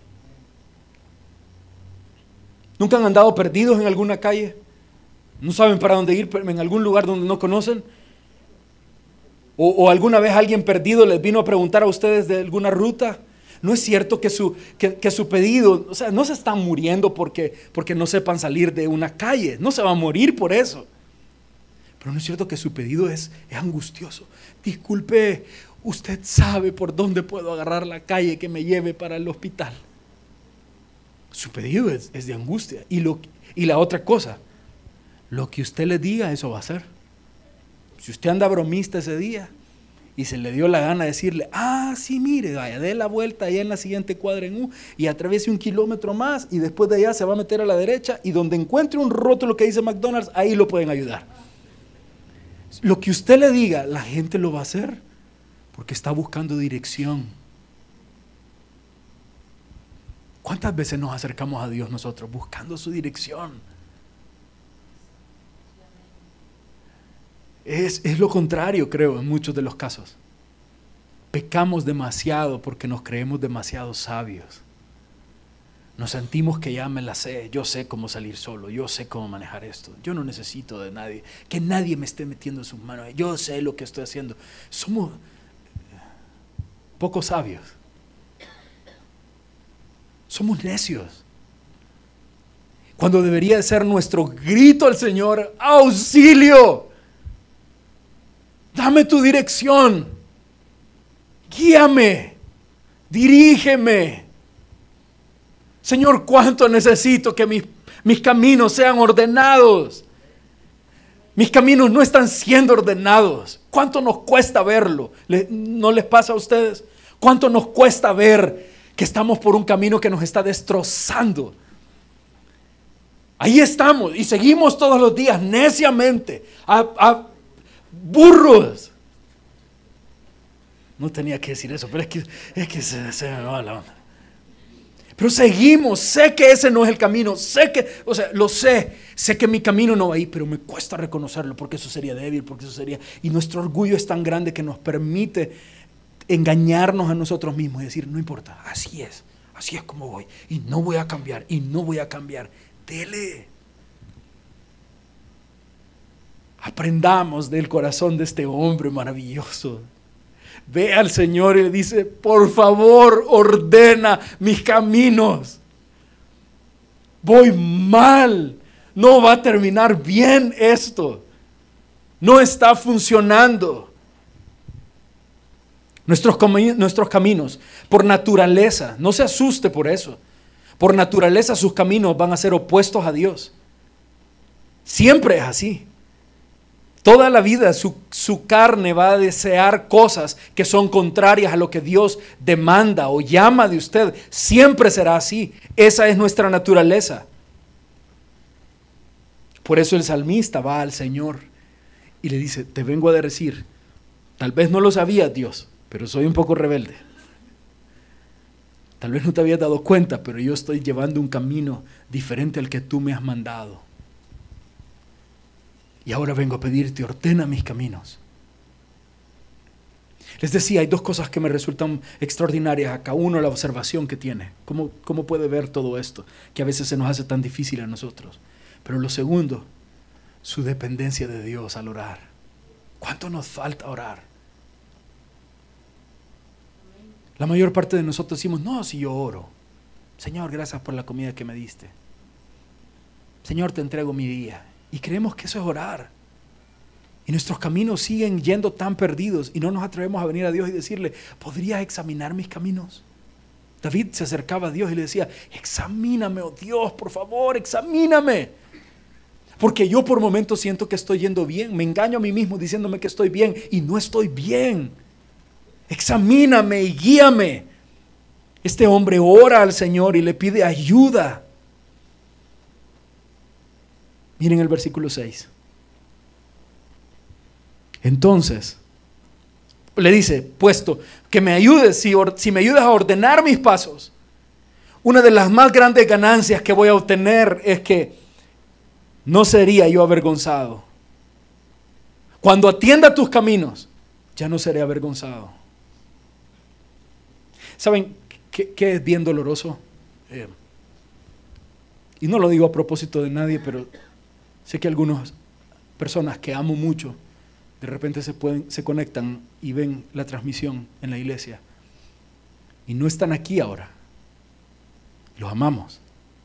¿Nunca han andado perdidos en alguna calle? ¿No saben para dónde ir en algún lugar donde no conocen? O alguna vez alguien perdido les vino a preguntar a ustedes de alguna ruta. No es cierto que su pedido, o sea, no se están muriendo porque no sepan salir de una calle. No se va a morir por eso. Pero no es cierto que su pedido es angustioso. Disculpe, usted sabe por dónde puedo agarrar la calle que me lleve para el hospital. Su pedido es de angustia. Y la otra cosa, lo que usted le diga, eso va a hacer. Si usted anda bromista ese día y se le dio la gana de decirle, sí, mire, vaya, dé la vuelta allá en la siguiente cuadra en U y atraviese 1 kilómetro más y después de allá se va a meter a la derecha y donde encuentre un rótulo que dice McDonald's, ahí lo pueden ayudar. Lo que usted le diga, la gente lo va a hacer porque está buscando dirección. ¿Cuántas veces nos acercamos a Dios nosotros buscando su dirección? Es lo contrario, creo, en muchos de los casos. Pecamos demasiado porque nos creemos demasiado sabios. Nos sentimos que ya me la sé, yo sé cómo salir solo, yo sé cómo manejar esto, yo no necesito de nadie, que nadie me esté metiendo sus manos, yo sé lo que estoy haciendo. Somos poco sabios. Somos necios. Cuando debería ser nuestro grito al Señor, ¡auxilio! Dame tu dirección, guíame, dirígeme. Señor, cuánto necesito que mis caminos sean ordenados. Mis caminos no están siendo ordenados. ¿Cuánto nos cuesta verlo? ¿No les pasa a ustedes? ¿Cuánto nos cuesta ver que estamos por un camino que nos está destrozando? Ahí estamos y seguimos todos los días neciamente a burros. No tenía que decir eso, pero es que se me va la onda. Pero seguimos, sé que ese no es el camino, sé que mi camino no va ahí, pero me cuesta reconocerlo porque eso sería débil, y nuestro orgullo es tan grande que nos permite engañarnos a nosotros mismos y decir, no importa, así es como voy, y no voy a cambiar, dele. Aprendamos del corazón de este hombre maravilloso. Ve al Señor y le dice, por favor, ordena mis caminos. Voy mal. No va a terminar bien esto. No está funcionando. Nuestros caminos, por naturaleza, no se asuste por eso. Por naturaleza sus caminos van a ser opuestos a Dios. Siempre es así. Toda la vida su carne va a desear cosas que son contrarias a lo que Dios demanda o llama de usted. Siempre será así. Esa es nuestra naturaleza. Por eso el salmista va al Señor y le dice, te vengo a decir, tal vez no lo sabías, Dios, pero soy un poco rebelde. Tal vez no te habías dado cuenta, pero yo estoy llevando un camino diferente al que tú me has mandado. Y ahora vengo a pedirte, ordena mis caminos. Les decía, hay 2 cosas que me resultan extraordinarias acá. Uno, la observación que tiene. ¿Cómo puede ver todo esto? Que a veces se nos hace tan difícil a nosotros. Pero lo segundo, su dependencia de Dios al orar. ¿Cuánto nos falta orar? La mayor parte de nosotros decimos, no, si yo oro. Señor, gracias por la comida que me diste. Señor, te entrego mi día. Y creemos que eso es orar. Y nuestros caminos siguen yendo tan perdidos y no nos atrevemos a venir a Dios y decirle, ¿podrías examinar mis caminos? David se acercaba a Dios y le decía, examíname, oh Dios, por favor, examíname. Porque yo por momentos siento que estoy yendo bien. Me engaño a mí mismo diciéndome que estoy bien y no estoy bien. Examíname y guíame. Este hombre ora al Señor y le pide ayuda. Miren el versículo 6. Entonces, le dice, puesto que me ayudes, si me ayudas a ordenar mis pasos, una de las más grandes ganancias que voy a obtener es que no sería yo avergonzado. Cuando atienda tus caminos, ya no seré avergonzado. ¿Saben qué es bien doloroso? Y no lo digo a propósito de nadie, pero sé que algunas personas que amo mucho, de repente se conectan y ven la transmisión en la iglesia y no están aquí ahora. Los amamos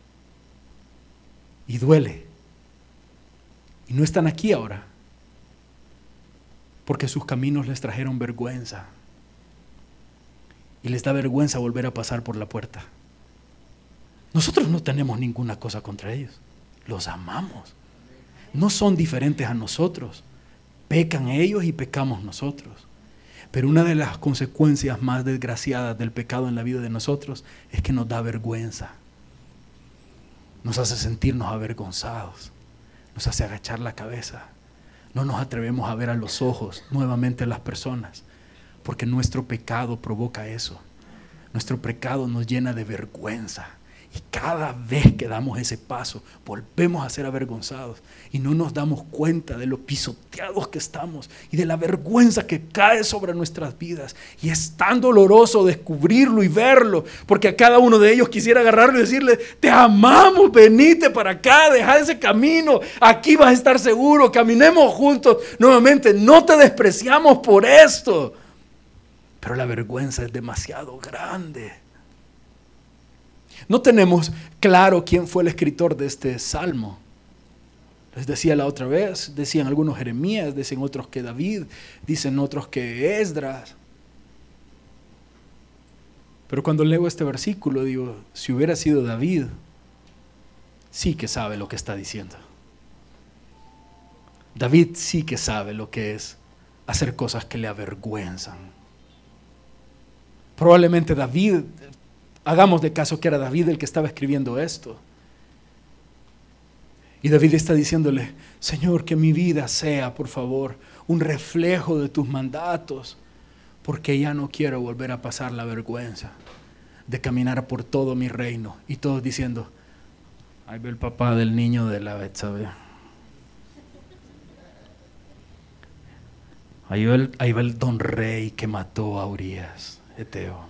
y duele, y no están aquí ahora porque sus caminos les trajeron vergüenza y les da vergüenza volver a pasar por la puerta. Nosotros no tenemos ninguna cosa contra ellos, los amamos. No son diferentes a nosotros. Pecan ellos y pecamos nosotros. Pero una de las consecuencias más desgraciadas del pecado en la vida de nosotros es que nos da vergüenza. Nos hace sentirnos avergonzados. Nos hace agachar la cabeza. No nos atrevemos a ver a los ojos nuevamente a las personas, porque nuestro pecado provoca eso. Nuestro pecado nos llena de vergüenza. Y cada vez que damos ese paso, volvemos a ser avergonzados y no nos damos cuenta de lo pisoteados que estamos y de la vergüenza que cae sobre nuestras vidas. Y es tan doloroso descubrirlo y verlo, porque a cada uno de ellos quisiera agarrarlo y decirle: te amamos, venite para acá, deja ese camino, aquí vas a estar seguro, caminemos juntos nuevamente, no te despreciamos por esto. Pero la vergüenza es demasiado grande. No tenemos claro quién fue el escritor de este salmo. Les decía la otra vez, decían algunos Jeremías, dicen otros que David, dicen otros que Esdras. Pero cuando leo este versículo digo, si hubiera sido David, sí que sabe lo que está diciendo. David sí que sabe lo que es hacer cosas que le avergüenzan. Probablemente David, hagamos de caso que era David el que estaba escribiendo esto. Y David está diciéndole: Señor, que mi vida sea, por favor, un reflejo de tus mandatos, porque ya no quiero volver a pasar la vergüenza de caminar por todo mi reino. Y todos diciendo: ahí ve el papá del niño de la Betsabe. Ahí va el don rey que mató a Urías, Eteo,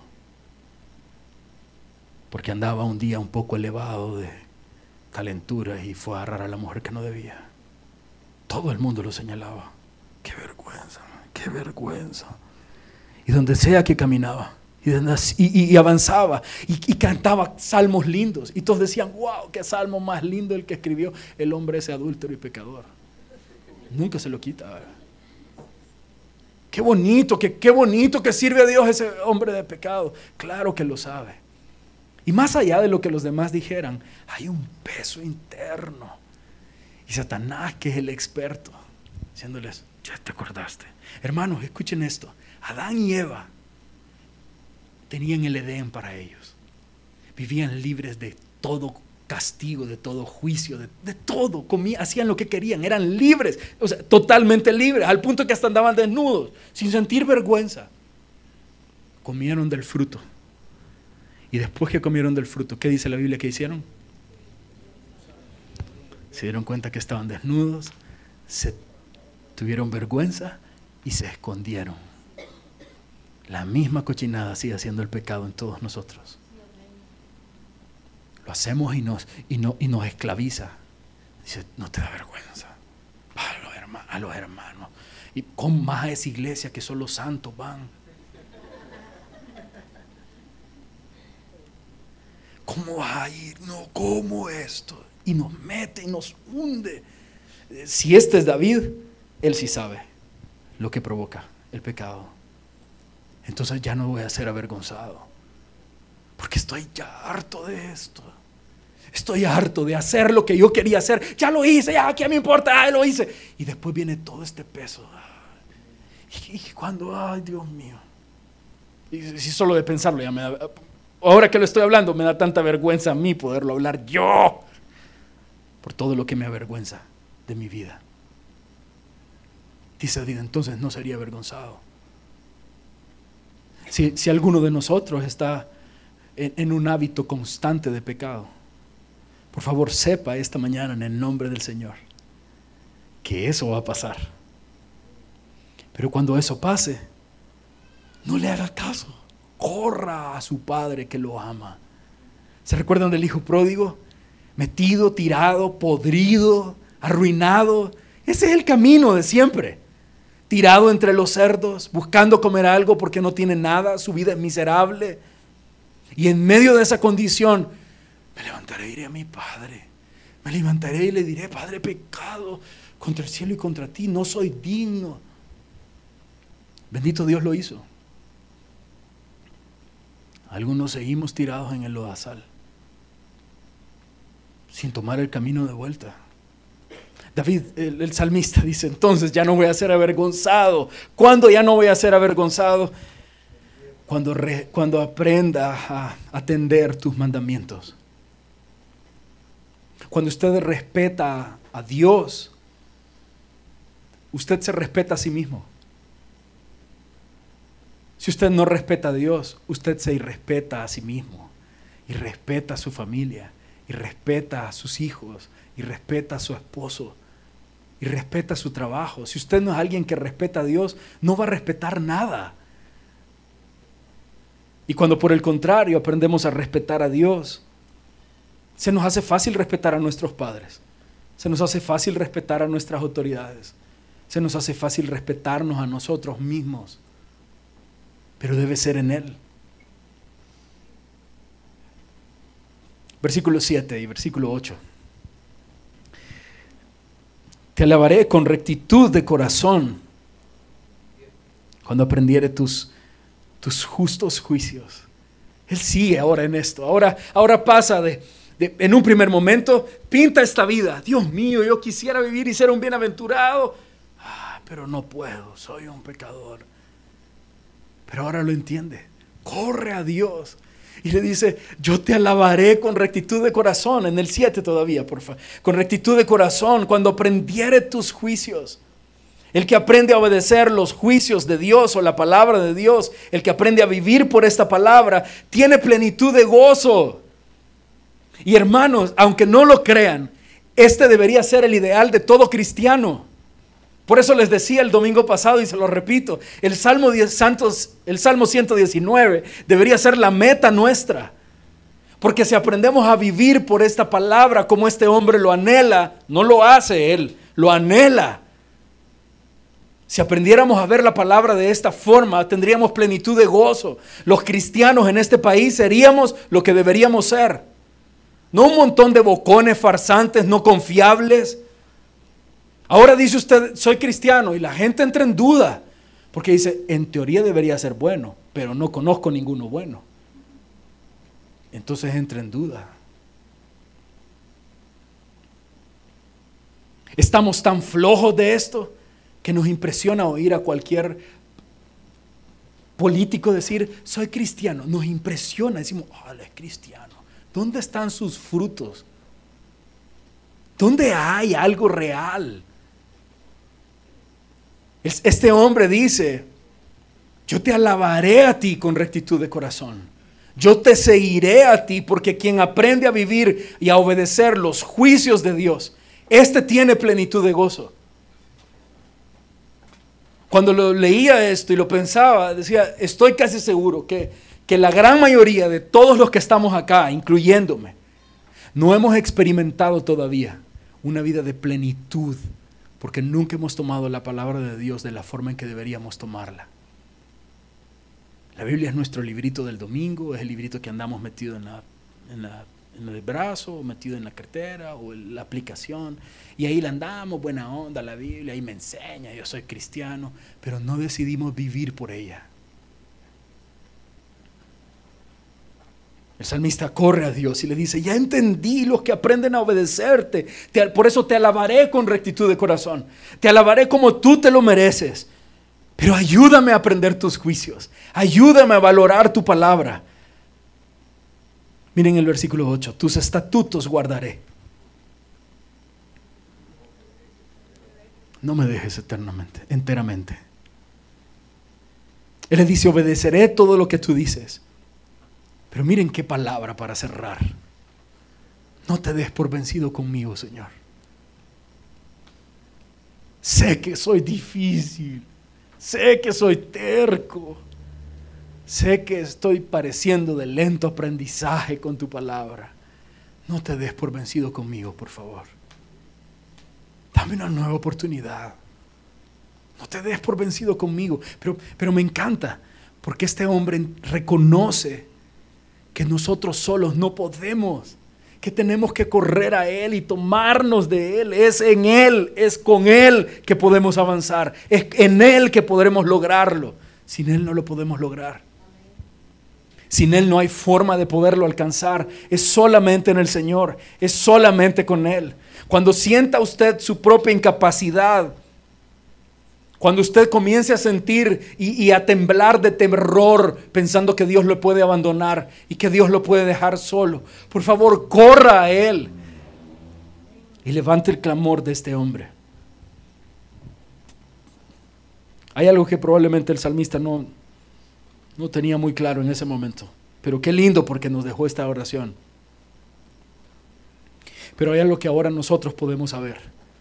porque andaba un día un poco elevado de calentura y fue a agarrar a la mujer que no debía. Todo el mundo lo señalaba. Qué vergüenza, qué vergüenza. Y donde sea que caminaba y avanzaba y cantaba salmos lindos, y todos decían: wow, qué salmo más lindo el que escribió el hombre ese adúltero y pecador. Nunca se lo quita. Qué bonito que sirve a Dios ese hombre de pecado. Claro que lo sabe. Y más allá de lo que los demás dijeran, hay un peso interno. Y Satanás, que es el experto, diciéndoles: ya te acordaste. Hermanos, escuchen esto. Adán y Eva tenían el Edén para ellos. Vivían libres de todo castigo, de todo juicio, de todo. Hacían lo que querían, eran libres, o sea, totalmente libres, al punto que hasta andaban desnudos, sin sentir vergüenza. Comieron del fruto. Y después que comieron del fruto, ¿qué dice la Biblia que hicieron? Se dieron cuenta que estaban desnudos, se tuvieron vergüenza y se escondieron. La misma cochinada sigue haciendo el pecado en todos nosotros. Lo hacemos y nos esclaviza. Dice: no te da vergüenza. A los hermanos. Y con más a esa iglesia que solo santos van. ¿Cómo vas a ir? No, ¿cómo esto? Y nos mete y nos hunde. Si este es David, él sí sabe lo que provoca el pecado. Entonces ya no voy a ser avergonzado, porque estoy ya harto de esto. Estoy harto de hacer lo que yo quería hacer. Ya lo hice, ya, ¿qué me importa? Lo hice. Y después viene todo este peso. Y cuando, ay, Dios mío. Y si solo de pensarlo ya me da. Ahora que lo estoy hablando, me da tanta vergüenza a mí poderlo hablar yo, por todo lo que me avergüenza de mi vida. Dice David: entonces no sería avergonzado. Si alguno de nosotros está en un hábito constante de pecado, por favor sepa esta mañana, en el nombre del Señor, que eso va a pasar. Pero cuando eso pase, no le haga caso. Corra a su padre que lo ama. ¿Se recuerdan del hijo pródigo? Metido, tirado, podrido, arruinado. Ese es el camino de siempre. tirado entre los cerdos, buscando comer algo porque no tiene nada, su vida es miserable. Y en medio de esa condición, me levantaré y diré a mi Padre, me levantaré y le diré: Padre, he pecado contra el cielo y contra ti, no soy digno. Bendito Dios lo hizo. Algunos seguimos tirados en el lodazal, sin tomar el camino de vuelta. David, el salmista, dice: entonces ya no voy a ser avergonzado. ¿Cuándo ya no voy a ser avergonzado? Cuando aprenda a atender tus mandamientos. Cuando usted respeta a Dios, usted se respeta a sí mismo. Si usted no respeta a Dios, usted se irrespeta a sí mismo, y respeta a su familia, y respeta a sus hijos, y respeta a su esposo, y respeta su trabajo. Si usted no es alguien que respeta a Dios, no va a respetar nada. Y cuando por el contrario aprendemos a respetar a Dios, se nos hace fácil respetar a nuestros padres, se nos hace fácil respetar a nuestras autoridades, se nos hace fácil respetarnos a nosotros mismos, pero debe ser en Él. Versículo 7 y versículo 8. Te alabaré con rectitud de corazón cuando aprendiere tus justos juicios. Él sigue ahora en esto. Ahora pasa en un primer momento, pinta esta vida. Dios mío, yo quisiera vivir y ser un bienaventurado, pero no puedo, soy un pecador. Pero ahora lo entiende. Corre a Dios y le dice: yo te alabaré con rectitud de corazón. En el 7 todavía, por favor. Con rectitud de corazón cuando aprendiere tus juicios. El que aprende a obedecer los juicios de Dios o la palabra de Dios, el que aprende a vivir por esta palabra, tiene plenitud de gozo. Y hermanos, aunque no lo crean, este debería ser el ideal de todo cristiano. Por eso les decía el domingo pasado y se lo repito, el Salmo 119 debería ser la meta nuestra. Porque si aprendemos a vivir por esta palabra como este hombre lo anhela, no lo hace él, lo anhela. Si aprendiéramos a ver la palabra de esta forma, tendríamos plenitud de gozo. Los cristianos en este país seríamos lo que deberíamos ser. No un montón de bocones farsantes, no confiables. Ahora dice usted: soy cristiano, y la gente entra en duda, porque dice: en teoría debería ser bueno, pero no conozco ninguno bueno. Entonces entra en duda. Estamos tan flojos de esto que nos impresiona oír a cualquier político decir: soy cristiano. Nos impresiona, decimos: él es cristiano. ¿Dónde están sus frutos? ¿Dónde hay algo real? Este hombre dice: yo te alabaré a ti con rectitud de corazón. Yo te seguiré a ti, porque quien aprende a vivir y a obedecer los juicios de Dios, este tiene plenitud de gozo. Cuando lo leía esto y lo pensaba, decía: estoy casi seguro que la gran mayoría de todos los que estamos acá, incluyéndome, no hemos experimentado todavía una vida de plenitud, porque nunca hemos tomado la palabra de Dios de la forma en que deberíamos tomarla. La Biblia es nuestro librito del domingo, es el librito que andamos metido en el brazo, metido en la cartera o en la aplicación, y ahí la andamos, buena onda la Biblia, ahí me enseña, yo soy cristiano, pero no decidimos vivir por ella. El salmista corre a Dios y le dice: ya entendí los que aprenden a obedecerte, por eso te alabaré con rectitud de corazón, te alabaré como tú te lo mereces, pero ayúdame a aprender tus juicios, ayúdame a valorar tu palabra. Miren el versículo 8: tus estatutos guardaré. No me dejes enteramente. Él le dice: obedeceré todo lo que tú dices. Pero miren qué palabra para cerrar: no te des por vencido conmigo, Señor. Sé que soy difícil, sé que soy terco, sé que estoy pareciendo de lento aprendizaje con tu palabra. No te des por vencido conmigo, por favor. Dame una nueva oportunidad. No te des por vencido conmigo. Pero me encanta, porque este hombre reconoce que nosotros solos no podemos, que tenemos que correr a Él y tomarnos de Él. Es en Él, es con Él que podemos avanzar. Es en Él que podremos lograrlo. Sin Él no lo podemos lograr. Sin Él no hay forma de poderlo alcanzar. Es solamente en el Señor, es solamente con Él. Cuando sienta usted su propia incapacidad, cuando usted comience a sentir y a temblar de terror pensando que Dios lo puede abandonar y que Dios lo puede dejar solo, por favor, corra a Él y levante el clamor de este hombre. Hay algo que probablemente el salmista no tenía muy claro en ese momento, pero qué lindo porque nos dejó esta oración. Pero hay algo que ahora nosotros podemos saber.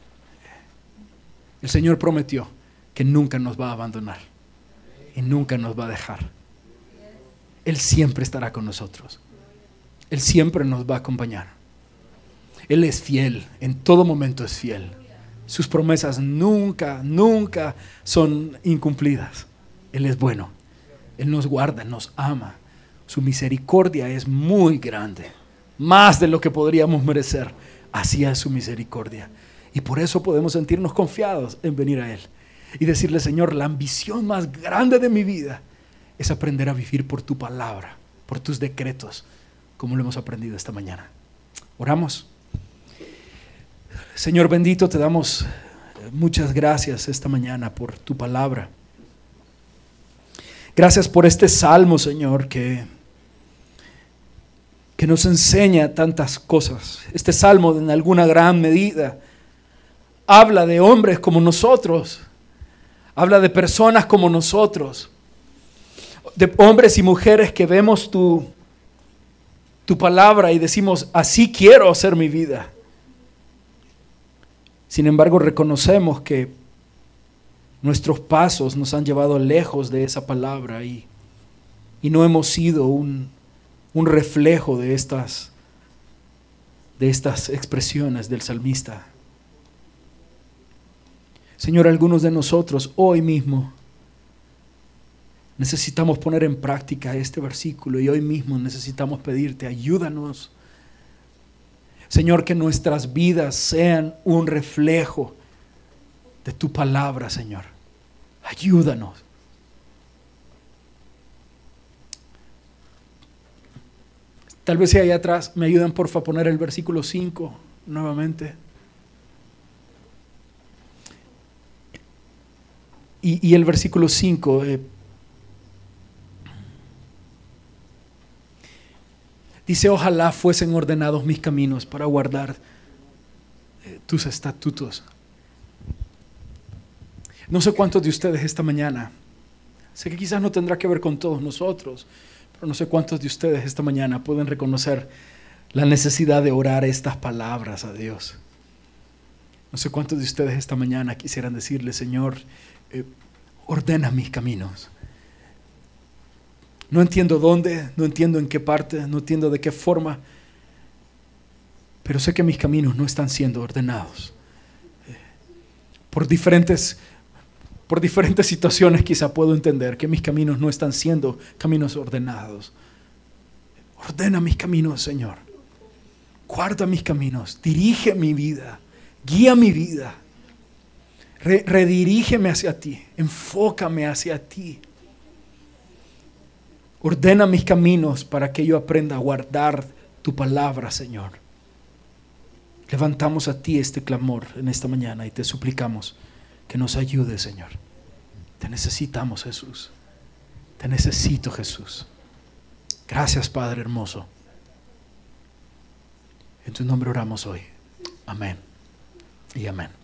El Señor prometió que nunca nos va a abandonar y nunca nos va a dejar. Él siempre estará con nosotros. Él siempre nos va a acompañar. Él es fiel, en todo momento es fiel. Sus promesas nunca son incumplidas. Él es bueno. Él nos guarda, nos ama. Su misericordia es muy grande, más de lo que podríamos merecer. Así es su misericordia. Y por eso podemos sentirnos confiados en venir a Él y decirle: Señor, la ambición más grande de mi vida es aprender a vivir por tu palabra, por tus decretos, como lo hemos aprendido esta mañana. Oramos. Señor bendito, te damos muchas gracias esta mañana por tu palabra. Gracias por este salmo, Señor, que nos enseña tantas cosas. Este salmo, en alguna gran medida, habla de hombres como nosotros, habla de personas como nosotros, de hombres y mujeres que vemos tu palabra y decimos: así quiero hacer mi vida. Sin embargo, reconocemos que nuestros pasos nos han llevado lejos de esa palabra y no hemos sido un reflejo de estas expresiones del salmista. Señor, algunos de nosotros hoy mismo necesitamos poner en práctica este versículo y hoy mismo necesitamos pedirte: ayúdanos. Señor, que nuestras vidas sean un reflejo de tu palabra, Señor. Ayúdanos. Tal vez si allá atrás me ayudan, porfa, a poner el versículo 5 nuevamente. Y el versículo 5 dice: ojalá fuesen ordenados mis caminos para guardar tus estatutos. No sé cuántos de ustedes esta mañana, sé que quizás no tendrá que ver con todos nosotros, pero no sé cuántos de ustedes esta mañana pueden reconocer la necesidad de orar estas palabras a Dios. No sé cuántos de ustedes esta mañana quisieran decirle: Señor, ordena mis caminos. No entiendo dónde, no entiendo en qué parte, no entiendo de qué forma, pero sé que mis caminos no están siendo ordenados. Por diferentes situaciones quizá puedo entender que mis caminos no están siendo caminos ordenados. Ordena mis caminos, Señor. Guarda mis caminos, dirige mi vida, guía mi vida. Redirígeme hacia ti, enfócame hacia ti. Ordena mis caminos para que yo aprenda a guardar tu palabra, Señor. Levantamos a ti este clamor en esta mañana y te suplicamos que nos ayudes, Señor. Te necesitamos, Jesús. Te necesito, Jesús. Gracias, Padre hermoso. En tu nombre oramos hoy. Amén y amén.